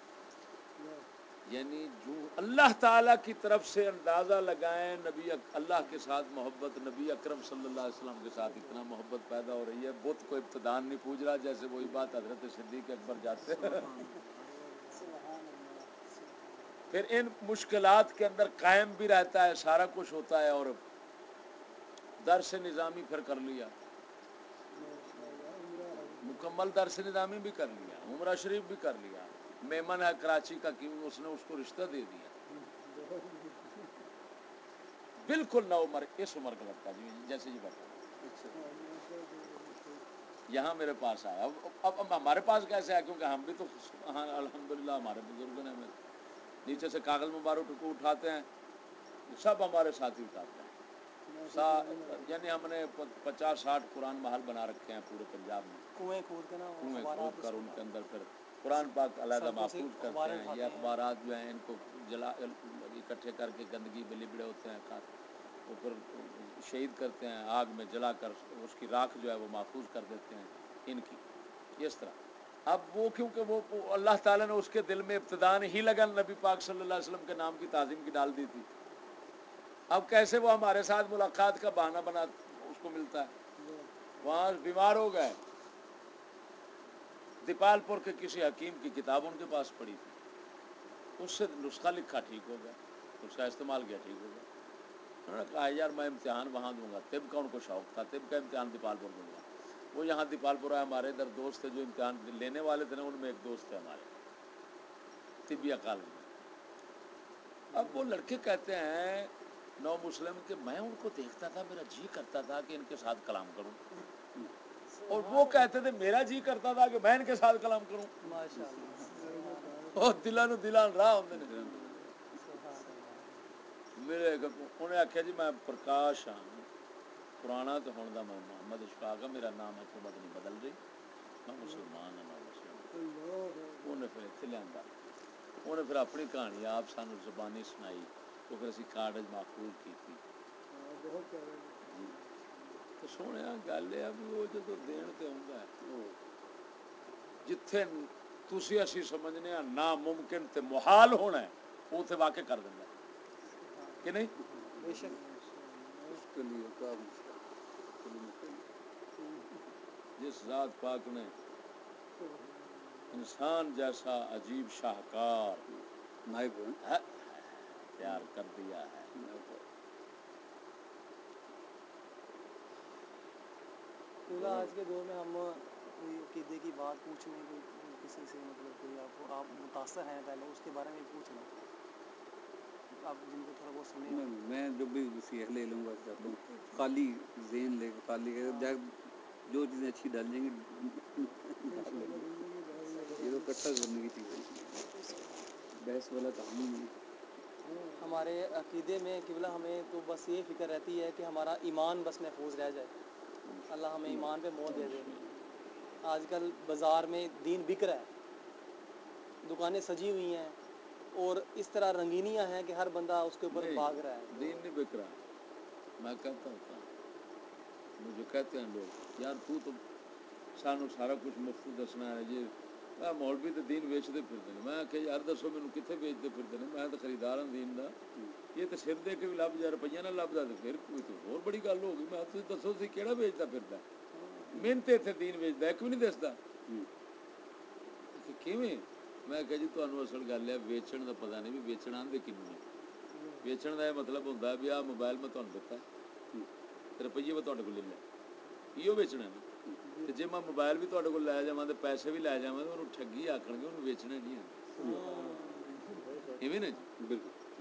S1: یعنی جو اللہ تعالیٰ کی طرف سے اندازہ لگائیں، نبی اللہ کے ساتھ محبت، نبی اکرم صلی اللہ علیہ وسلم کے ساتھ اتنا محبت پیدا ہو رہی ہے. بت کو ابتدان نہیں پوج رہا، جیسے وہی بات حضرت صدیق اکبر جاتے ہیں. پھر ان مشکلات کے اندر قائم بھی رہتا ہے، سارا کچھ ہوتا ہے. اور درس نظامی پھر کر لیا، مکمل درس نظامی بھی کر لیا، عمرہ شریف بھی کر لیا. میمن ہے کراچی کا، کیوں اس نے اس کو رشتہ دے دیا. بالکل نہ عمر، اس عمر کا لگتا جی جیسے یہ بتا یہاں میرے پاس آیا. اب ہمارے پاس کیسے آیا؟ کیونکہ ہم بھی تو ہاں الحمدللہ ہمارے بزرگوں نے ہمیں نیچے سے کاغذ مبارک کو اٹھاتے ہیں، سب ہمارے ساتھی اٹھاتے ہیں. یعنی ہم نے 50-60 قرآن محل بنا رکھے ہیں پورے پنجاب میں،
S2: کنویں کھود کے نا
S1: کنویں
S2: اخبارات
S1: کھود کر ان کے اندر پھر قرآن پاک علیحدہ
S2: سڑکوں سے
S1: محفوظ کرتے
S2: اخباریں
S1: ہیں. یہ
S2: اٹھاتے ہیں.
S1: اخبارات جو ہیں ان کو اکٹھے کر کے گندگی میں لبڑے ہوتے ہیں، اوپر شہید کرتے ہیں آگ میں جلا کر، اس کی راکھ جو ہے وہ محفوظ کر دیتے ہیں ان کی. اس طرح اب وہ کیونکہ وہ اللہ تعالیٰ نے اس کے دل میں ابتداء ہی لگن نبی پاک صلی اللہ علیہ وسلم کے نام کی تعظیم کی ڈال دی تھی. اب کیسے وہ ہمارے ساتھ ملاقات کا بہانہ بنا اس کو ملتا ہے. وہاں بیمار ہو گئے، دیپال پور کے کسی حکیم کی کتاب ان کے پاس پڑی تھی، اس سے نسخہ لکھا، ٹھیک ہو گیا، اس کا استعمال کیا، ٹھیک ہو گیا. انہوں نے کہا یار میں امتحان وہاں دوں گا. طب کا ان کو شوق تھا، طب کا امتحان دیپال پور دوں گا. وہ یہاں دیپال پور آئے، ہمارے ادھر دوست تھے جو امتحان لینے والے تھے نا، ان میں ایک دوست تھے ہمارے طبیہ کالج میں. اب وہ لڑکے کہتے ہیں نو مسلم کہ میں ان کو دیکھتا تھا، میرا جی کرتا تھا کہ ان کے ساتھ کلام کروں، اور وہ کہتے تھے میرا جی کرتا تھا کہ میں ان کے ساتھ کلام کروں.
S2: ماشاءاللہ
S1: اور دلانو دلان راہ ہوندے نے.
S2: سبحان اللہ.
S1: میرے انہیں آخیا جی میں پرکاش ہاں، پرانا تو ہون دا میں محمد اشفاق، میرا نام حکومت نہیں بدل رہی، میں مسلمان ہوں. میں مسلم. انہیں پھر اتنے لیا، انہیں پھر اپنی کہانی آپ سانو زبانی سنائی، وہ پھر اسی کارڈ محفوظ کی تھی. جی تو سونے گل ہے بھی وہ جدو دین تے ہوندا ہے جتھے تسی اسی سمجھنے ہیں ناممکن تے محال ہونا ہے، وہ تے واقع کر دیندا ہے کہ نہیں؟
S2: بے شک.
S3: اس کے لیے کام
S1: جس ذات پاک نے انسان جیسا عجیب شاہکار
S3: نائب
S1: تیار کر دیا ہے.
S2: آج کے دور میں ہم کوئی عقیدے کی بات پوچھ لیں، کوئی کسی سے مطلب کوئی آپ متاثر ہیں، پہلے اس کے بارے میں پوچھ لیں، آپ جن کو تھوڑا بہت سنے ہوں.
S3: میں جب بھی نصیحت لے لوں گا چاہتا ہوں خالی ذہن لے کے، خالی جو چیزیں اچھی ڈال جائیں گی یہ تو اکٹھا کرنے کی چیز ہے، بحث والا کام ہی نہیں.
S2: ہمارے عقیدے میں قبلہ ہمیں تو بس یہ فکر رہتی ہے کہ ہمارا ایمان بس محفوظ رہ جائے، اللہ ہمیں ایمان پہ موت دے دے. آج کل بازار میں دین بک رہا ہے، دکانیں سجی ہوئی ہیں، اور اس طرح رنگینیاں ہیں کہ ہر بندہ اس کے اوپر بھاگ رہا ہے.
S1: دین نہیں بک رہا. میں کہتا ہوتا ہوں، مجھے کہتے ہیں لوگ یار تو سانو سارا کچھ مفت دسنا ہے، یہ مولوی تو دین ویچتے پھرتے ہیں. میں کہ یار دسو مینوں کتنے ویچتے پھرتے ہیں؟ میں تو خریدار ہوں دین دا. یہ تو سر دے کے بھی لب جا روپیہ نہ لبدا تو پھر کوئی تو اور بڑی گل ہو گئی. میں تسی دسو تسی کیڑا ویچتا پھردا؟ محنت اتنے دین ویچتا ایک بھی نہیں دستا کہ کیویں. میں کہ جی تمہیں اصل گل ہے ویچن کا پتہ نہیں بھی ویچن آدھے کنوں نے. ویچن کا یہ مطلب ہوتا ہے بھی آ موبائل میں تمہیں دیتا روپیے میں تھوڑے کو لے لیا یہ ویچنا ہے نا. تو جی میں موبائل بھی تھوڑے کو لے جا تو پیسے بھی لے جا تو انہوں ٹھگی آخر گے انہوں ویچنا نہیں ہے. ایویں نا جی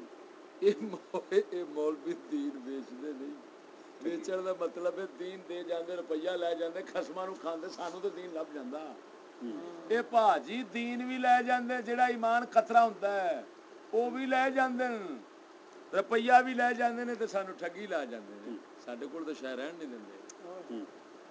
S1: یہ مولوی دین ویچتے نہیں. ویچن کا مطلب ہے دین دے جاندے روپیہ لے جاندے خسماں نوں کھاندے سانوں تو دین لب جاندا. یہ بھاجی دین بھی لے جاندے جڑا ایمان قطرہ ہوندا ہے وہ بھی لے جاندے روپیہ بھی لے جاندے نے تے سانوں ٹھگی لا جاندے نے. ساڈے کول تے شے رہن نہیں دیندے.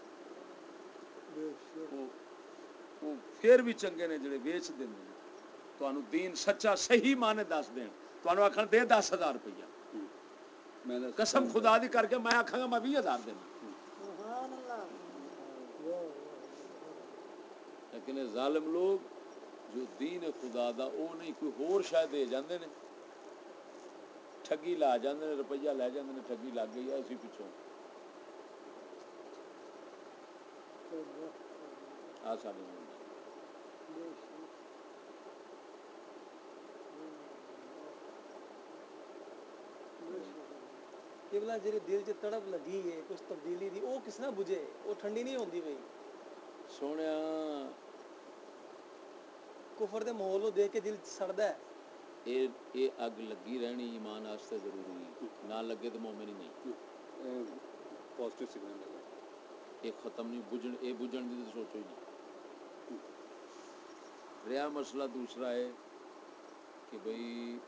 S1: وہ پھر بھی چنگے نے جڑے ویچ دیندے نے. تانوں دین سچا صحیح معنی دس دین تانوں آکھن دے 10,000 روپیہ قسم خدا دی کر کے میں آکھاں گا میں 20,000 دینا.
S2: سبحان اللہ.
S1: لیکن ظالم لوگ جو دین خدا دا او نہیں کوئی ہور شاید دے جاندے نے ٹھگی لا جاندے نے روپیہ لے جاندے نے ٹھگی لگ گئی اسی پچھوں آ ساڈے
S2: کہ بلا جی دل چ تڑپ لگی ہے کچھ تبدیلی دی وہ کس طرح بجھے وہ ٹھنڈی نہیں ہوندی پئی.
S1: سونیا
S2: کفر دے ماحول نو دیکھ کے دل سڑدا ہے.
S1: یہ اگ لگی رہنی ایمان واسطے ضروری ہے. نہ لگے تو مومن ہی نہیں.
S3: پازیٹیو سگنل ہے.
S1: یہ ختم نہیں بجھن یہ بجھن دی تو سوچو ہی نہیں. رہا مسئلہ دوسرا ہے کہ بھئی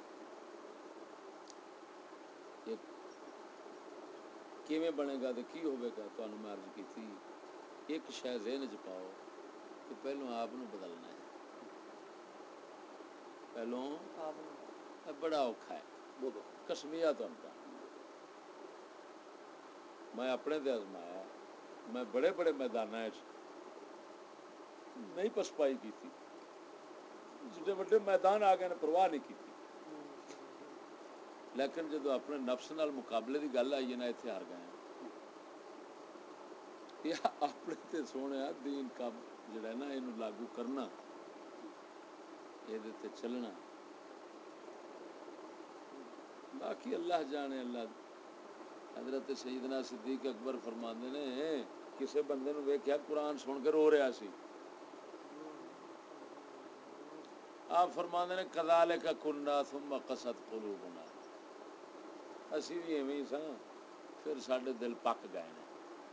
S1: کیویں بنے گا تو کی ہوئے گا. تمہیں میں عرض کی تھی ایک شے ذہن چ پاؤ کہ پہلوں آپ نو بدلنا ہے. پہلوں بڑا اوکھا ہے بہت قسمیہ تمہیں میں اپنے تے آزمایا. میں بڑے بڑے میداناں نہیں پسپائی کی تھی. جڑے وڈے میدان آ گئے نے پرواہ نہیں کی. لیکن جدو اپنے نفس نال مقابلے دی گل آئی ہے نا اتنے ہار گئے. یہ اپنے تے سونے دین کا جڑا ہے نا یہ لاگو کرنا یہ چلنا باقی اللہ جانے. اللہ حضرت سیدنا صدیق اکبر فرماندے نے کسے بندے نو ویکھیا قرآن سن کے رو رہا سی. آپ فرماندے نے کذالک کنا ثم قست قلوبنا. اسی بھی ایویں ہی ساں پھر ساڈے دل پک گئے نے.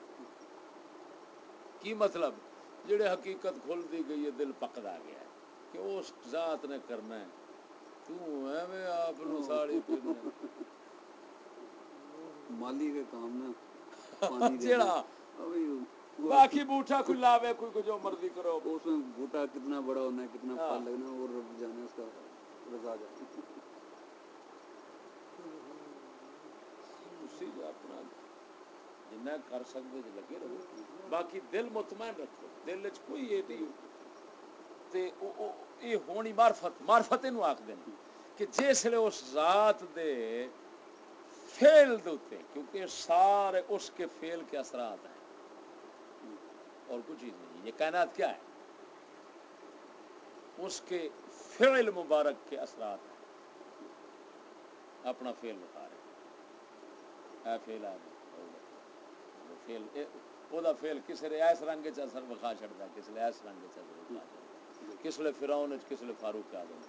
S1: کی مطلب جڑے حقیقت کھلتی گئی ہے دل پکدا گیا ہے کہ اس ذات نے کرنا ہے. تو ایویں آپ نو ساڑی پھرنا
S3: مالی کے کام نا پانی
S1: جیڑا باقی بوٹا کوئی لاوے کوئی جو مرضی کرو.
S3: اس میں بوٹا کتنا بڑا ہونا ہے کتنا پھل لگنا اور رب جانے اس کا رضا جانے.
S1: اسی جو اپنا جنہ کر سکتے جو لگے رہو. باقی دل مطمئن رکھو. دل چ کوئی یہ نہیں تے یہ ہونی معرفت نو آکھدے نے کہ جسلے اس ذات دے فعل دوتے کیونکہ سارے اس کے فعل کے اثرات ہیں اور کچھ چیز نہیں. یہ کائنات کیا ہے اس کے فعل مبارک کے اثرات ہیں. اپنا فعل بتا رہے اے فعل ہے فعل او دا فعل کسے نے ایس رنگ چ اثر بکھا چھڑدا ہے کسے ایس رنگ چ اثر بکھا چھڑدا ہے کسے فرعون وچ کسے فاروق اعظم.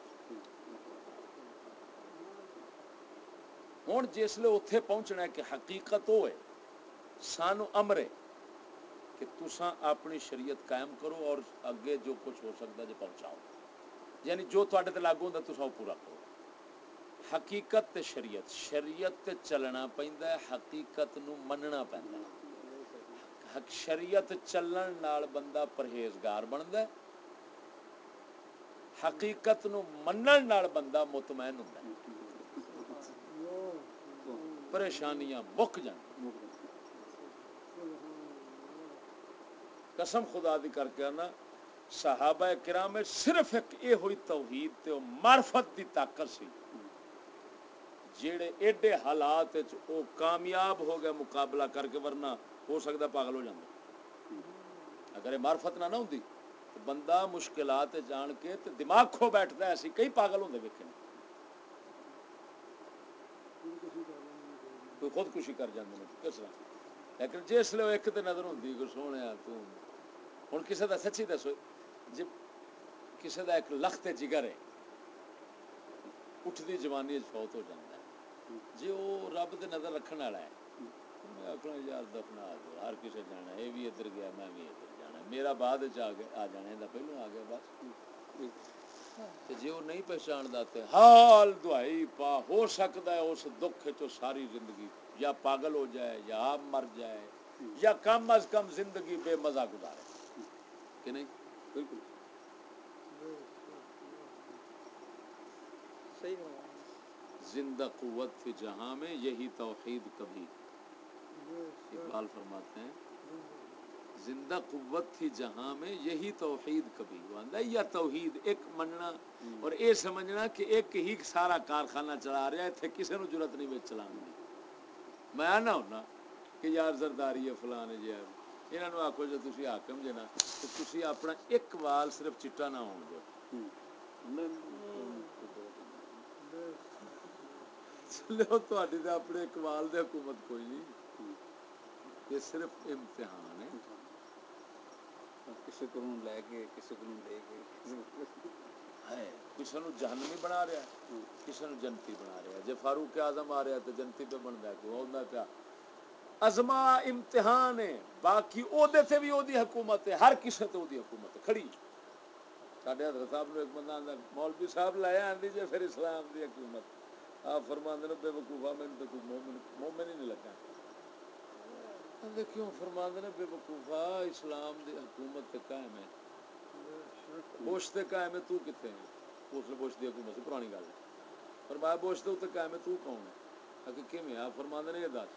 S1: ہن جسلے اوتھے پہنچنا ہے کہ حقیقت وہ ہے سانو امر ہے کہ تساں اپنی شریعت قائم کرو اور اگے جو کچھ ہو سکتا ہے جو پہنچاؤ. یعنی جو تواڈے تے لاگو ہوندا تساں پورا کرو. حقیقت تے شریعت تے چلنا پیندا ہے حقیقت نو مننا پیندا ہے. شریعت چلن نال بندہ پرہیزگار بندا ہے. حقیقت نو منن نال بندہ مطمئن ہوندا ہے. پریشانیاں مک جان. قسم خدا دی کر کے نا صحابہ کرام میں صرف ایک یہ ہوئی توحید تے معرفت دی طاقت سی جیڑے ایڈے حالات وہ کامیاب ہو گئے مقابلہ کر کے، ورنہ ہو سکتا پاگل ہو جاندے۔ اگر یہ معرفت نہ ہوندی تو بندہ مشکلات جان کے تے دماغ کھو بیٹھتا ہے، ایسی کئی پاگل ہوندے ویکھے کوئی خودکشی کر جاندے نے کس طرح، لیکن جس لے ایک تے نظر ہوندی کہ سونے تو ہن کسے دا سچی دسو جی کسے دا ایک لخت جگر ہے اٹھتی جوانی فوت ہو جاتا ہے، جی وہ رب دے نظر رکھنے والا ہے، میں آخنا یار دفنا دو، ہر کسے جانا، یہ بھی ادھر گیا میں بھی ادھر جانا، میرا بعد آ جانا ہے پہلو آ گیا بس۔ جی وہ نہیں پہچاندا تے حال دعائی پا ہو سکتا ہے اس دکھ چو ساری زندگی یا پاگل ہو جائے یا آپ مر جائے یا کم از کم زندگی بے مزہ گزارے، کہ نہیں؟
S3: بالکل
S2: صحیح ہوا۔
S1: زندہ قوت تھی جہاں میں یہی توحید کبھی، اقبال فرماتے ہیں زندہ قوت تھی جہاں میں یہی توحید کبھی، یا توحید ایک مننا اور یہ سمجھنا کہ ایک ہی سارا کارخانہ چلا رہا ہے، اتنے کسی نو ضرورت نہیں بچ چلانے دی۔ میں آنا ہونا کہ یار زرداری ہے فلان ہے جی یہاں نو آخو جو تسی حاکم جے نا تو تسی اپنا ایک وال صرف چٹا نہ ہون دو، چلو تہاڈی تے اپنے اقبال دے حکومت کوئی نہیں، یہ صرف امتحان ہے۔
S3: کسی کو لے کے کسی کو دے کے
S1: کسی نو جہنمی بنا رہا ہے، کسی نو جنتی بنا رہا ہے۔ جے فاروق اعظم آ رہا ہے تو جنتی پہ بنتا ہے، کوئی ہوتا پیا ازما امتحان ہے، باقی او دے تے بھی او دی حکومت ہے، ہر کسی تے او دی حکومت ہے کھڑی۔ ساڈے حضرت صاحب نے ایک بندہ آندا مولوی صاحب لایا آندی جے پھر اسلام دی حکومت، آپ فرماندے نے بے وقوفا میں تو کوئی مومن ہی نہیں لگا۔ اندے کیوں فرماندے نے بے وقوفا اسلام دی حکومت تے قائم ہے، بش تے قائم ہے، تو کتے ہیں؟ اس لیے بش دی حکومت سے پرانی گل ہے، فرمایا بش تے قائم ہے تو کون ہے؟ کہ کیویں؟ آپ فرماندے نے یہ دس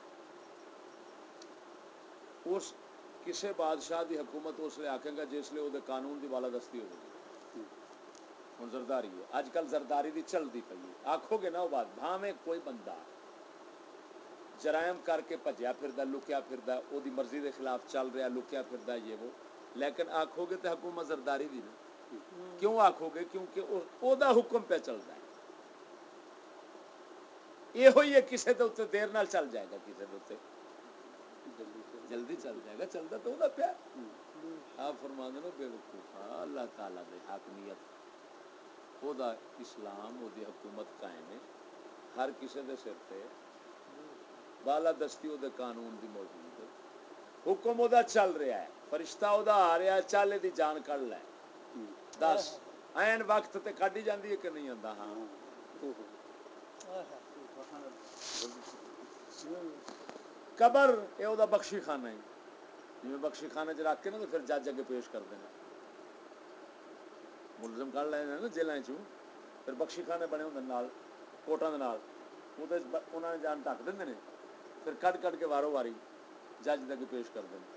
S1: اس کسے بادشاہ دی حکومت اس لیے آکھے گا جس لیے وہ قانون دی بالادستی ہو گئی۔ ہن زرداری ہے، اج کل زرداری دی چلدی پئی ہے، آکھو گے نا وہ بات بھاویں کوئی بندہ جرائم کر کے بھجیا پھردا لکیا پھردا او دی مرضی دے خلاف چل رہا لکیا پھردا یہ وہ، لیکن آکھو گے تے حکومت زرداری دی نا، کیوں آکھو گے؟ کیونکہ او دا حکم پہ چلدا ہے، یہ ہوئی ہے کسے دے اوتے دیر نال چل جائے گا، کسے دے اوتے جلدی چل جائے گا، چلتا تو دا پیا۔ آپ فرماندے نے بے وقوفا اللہ تعالیٰ دے حاکمیت او دا اسلام او دی حکومت قائم ہے، ہر کسے دے سر تے بالادستی او دے قانون دی موجود ہے، حکم او دا چل رہا ہے، فرشتہ او دا آ رہا ہے چل دی جان کڑ لے، دس این وقت تے کڈی جاندی ہے کہ نہیں آندا؟ ہاں قبر اے او دا بخشی خانہ ہے، جی بخشی خانے چ رکھ کے نا تو پھر جج اگے پیش کرتے ہیں، ملزم کر لے نا جیلیں چوں، پھر بخشی خانے بنے ہوندے نال کوٹاں دے نال، انہاں نے جان ڈھک دیندے نے، پھر کڈ کے وارو واری جج دے اگے پیش کرتے ہیں۔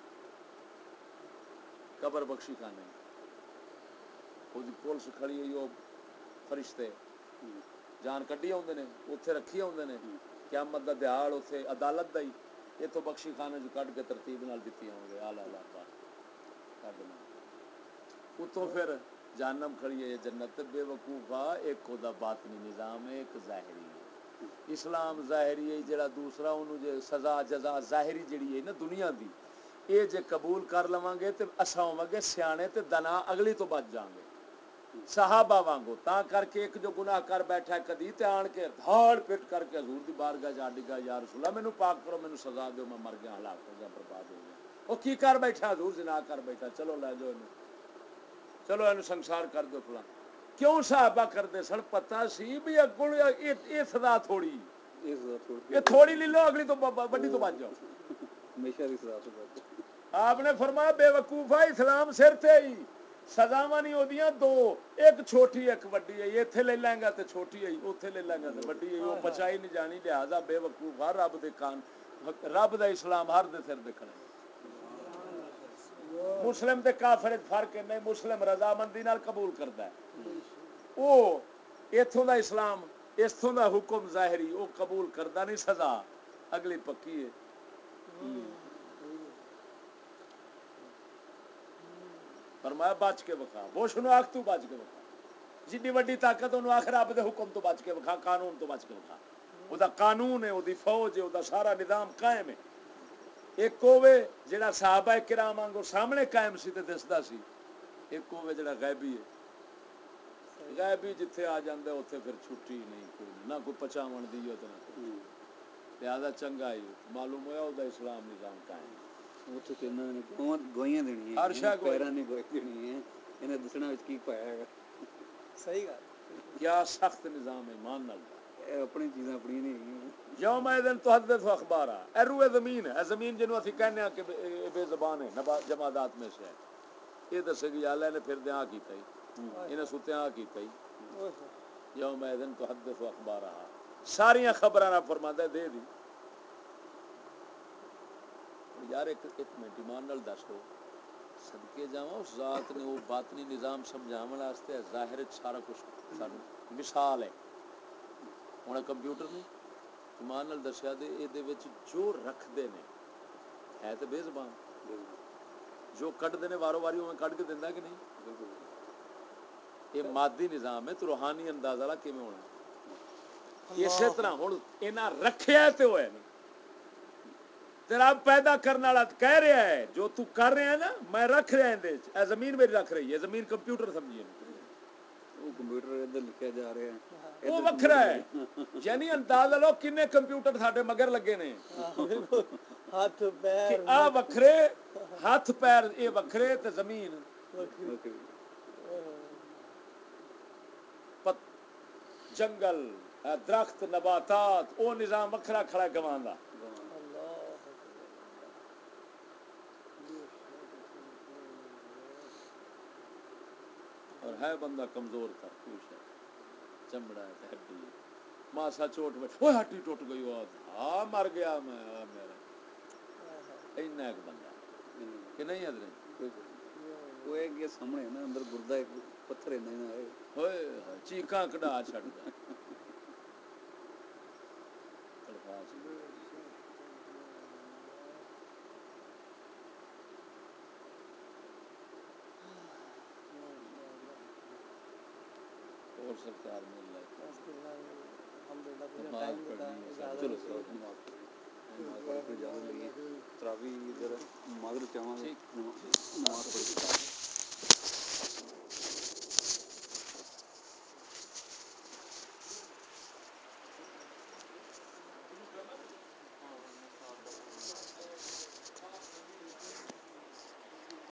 S1: قبر بخشی خانے وہ پولیس کھڑی ہوئی، وہ فرشتے جان کڈی آتے ہیں، اتنے رکھی آتے ہیں، قیامت دا دیہاڑ اتنے عدالت دا ہی، یہ تو بخشی خانے جو کڈ کے ترتیب نال دیتی ہوں گے، آلہ کڈ لیں اتوں پھر جہنم کھڑی ہے جنت، بے وقوفا ایک خدا باطنی نظام ہے، ایک ظاہری ہے۔ اسلام ظاہری ہے جڑا دوسرا انہوں جے سزا جزا ظاہری جڑی ہے نا دنیا دی، یہ جے قبول کر لواں گے تے اساں ہوواں گے سیانے تے دنا اگلی تو بچ جاؤں گے، صحابہ وانگو۔ تا کر کے ایک جو گناہ کر بیٹھا ہے کدی تے آن کے دھاڑ پٹ کر کے حضور دی بارگاہ جا ڈگا، یا رسول اللہ مینوں پاک کرو، مینوں سزا دیو، میں مر گیا، ہلاک ہو گیا، برباد ہو گیا۔ وہ کی کر بیٹھا؟ حضور زنا کر بیٹھا، چلو لے جاؤ انہوں، چلو اینو سنسار کر دو فلاں۔ کیوں صحابہ کردے سن؟ پتہ سی بھی اگوں یہ سزا تھوڑی، یہ تھوڑی لے لو، اگلی تو بڑی تو بچ جاؤ۔
S3: ہمیشہ دی سزا تو بچ۔
S1: آپ نے فرمایا بے وقوفا اسلام سر تے ہی سزاواں نہیں ہوندیاں دو، ایک چھوٹی ایک وڈی ہے، ایتھے لے لیں گا تے چھوٹی ہے، اوتھے لے لیں گا تے وڈی ہے، وہ پچائی نہیں جانی، لہذا بے وقوفا رب دے رب دا اسلام ہر دے سر دے کھڑے۔ مسلم تے کافر فرق ہے نہیں مسلم رضامندی نال قبول کرتا ہے وہ اتوں دا اسلام اتوں دا حکم ظاہری وہ قبول کرتا نہیں سزا اگلی پکی ہے فرمایا بچ کے وکھا بوش نو آخ تو بچ کے وکھا جنی وڈی طاقت انہوں آخر رب دے حکم تو بچ کے وکھا قانون تو بچ کے وکھا وہ دا قانون ہے وہ دی فوج ہے وہ دا سارا نظام قائم ہے ایک ہوے جڑا صحابہ کرام وانگو سامنے قائم سی تے دسدا سی ایک ہوے جڑا غیبی ہے غیبی جتھے آ جاندا ہے اوتھے پھر چھٹی نہیں کوئی نہ کوئی پچاون دی تے نہ کوئی لہذا چنگا ہی معلوم ہوا او دا اسلام نظام قائم ہے
S3: اوتھے تے انہاں نے گوئیاں دینی
S1: ہر شے
S3: پیراں نے گوئی دینی ہے انہاں دسنا وچ کی پایا ہے
S2: صحیح گل
S1: کیا سخت نظام ہے ایمان نال
S3: اپنی چیزاں اپنی نہیں
S1: یوم ایدن تحدث اخبارا اے روئے زمین ہے زمین جنوں اسی کہنے ہیں کہ بے زبان ہے جمادات میں سے ہے یہ دسے گی اللہ نے پھر دیاں کیتا ہی انہیں ستیاں کیتا ہی یوم ایدن تحدث اخبارا ساریاں خبراں نہ فرماندا ہے دے دی یار ایک منٹ ایمان نال دس دو صدقے جاواں اس ذات نے وہ باطنی نظام سمجھاون واسطے ظاہر سارا کچھ سانو مثال ہے ہن کمپیوٹر نہیں ایمان نال دسیا دے اے دے وچ جو رکھ دے نے ہے تے بے زبان جو کٹ دے نے وارو واری اوویں کٹ کے دیندا کہ نہیں یہ مادی نظام ہے تو روحانی انداز والا کیویں ہونا اسی طرح ہن انہاں رکھیا تے ہوئے نا تیرا پیدا کرنے والا کہہ رہا ہے جو تو کر رہے ہیں نا میں رکھ رہا ہوں اے زمین میری رکھ رہی ہے زمین کمپیوٹر سمجھیے
S3: وہ کمپیوٹر ادھر لکھیا جا رہا ہے
S1: وہ وکھرا ہے یعنی اندازہ لو کنے کمپیوٹر ساڈے مگر لگے نے
S2: ہاتھ
S1: کہ
S2: پیر
S1: آ وکھرے ہاتھ پیر اے وکھرے تے زمین جنگل درخت نباتات او نظام وکھرا کھڑا گواں دا اور ہے بندہ کمزور تر خوش ہے چمڑا ہے تے ہڈی ہے ماسا چوٹ بیٹھ وہ ہڈی ٹوٹ گئی وہ مر گیا میں میرا اینا ایک بندہ کہ نہیں حضرت
S3: وہ ایک یہ سامنے ہے نا اندر گردہ ایک پتھر ہے نا
S1: ہوئے چیخاں کڈا چھڑدا تڑپا چھڑدا اور سرکار میں
S2: الحمدللہ مجھے
S1: نماز
S2: ٹائم دیتا
S1: پڑھنی ہے
S2: اجازت
S3: چلو
S2: دیتے
S3: سر نماز پڑھ کے اجازت لئیے تراویح ادھر معذرت چاہواں گے نماز پڑھ کے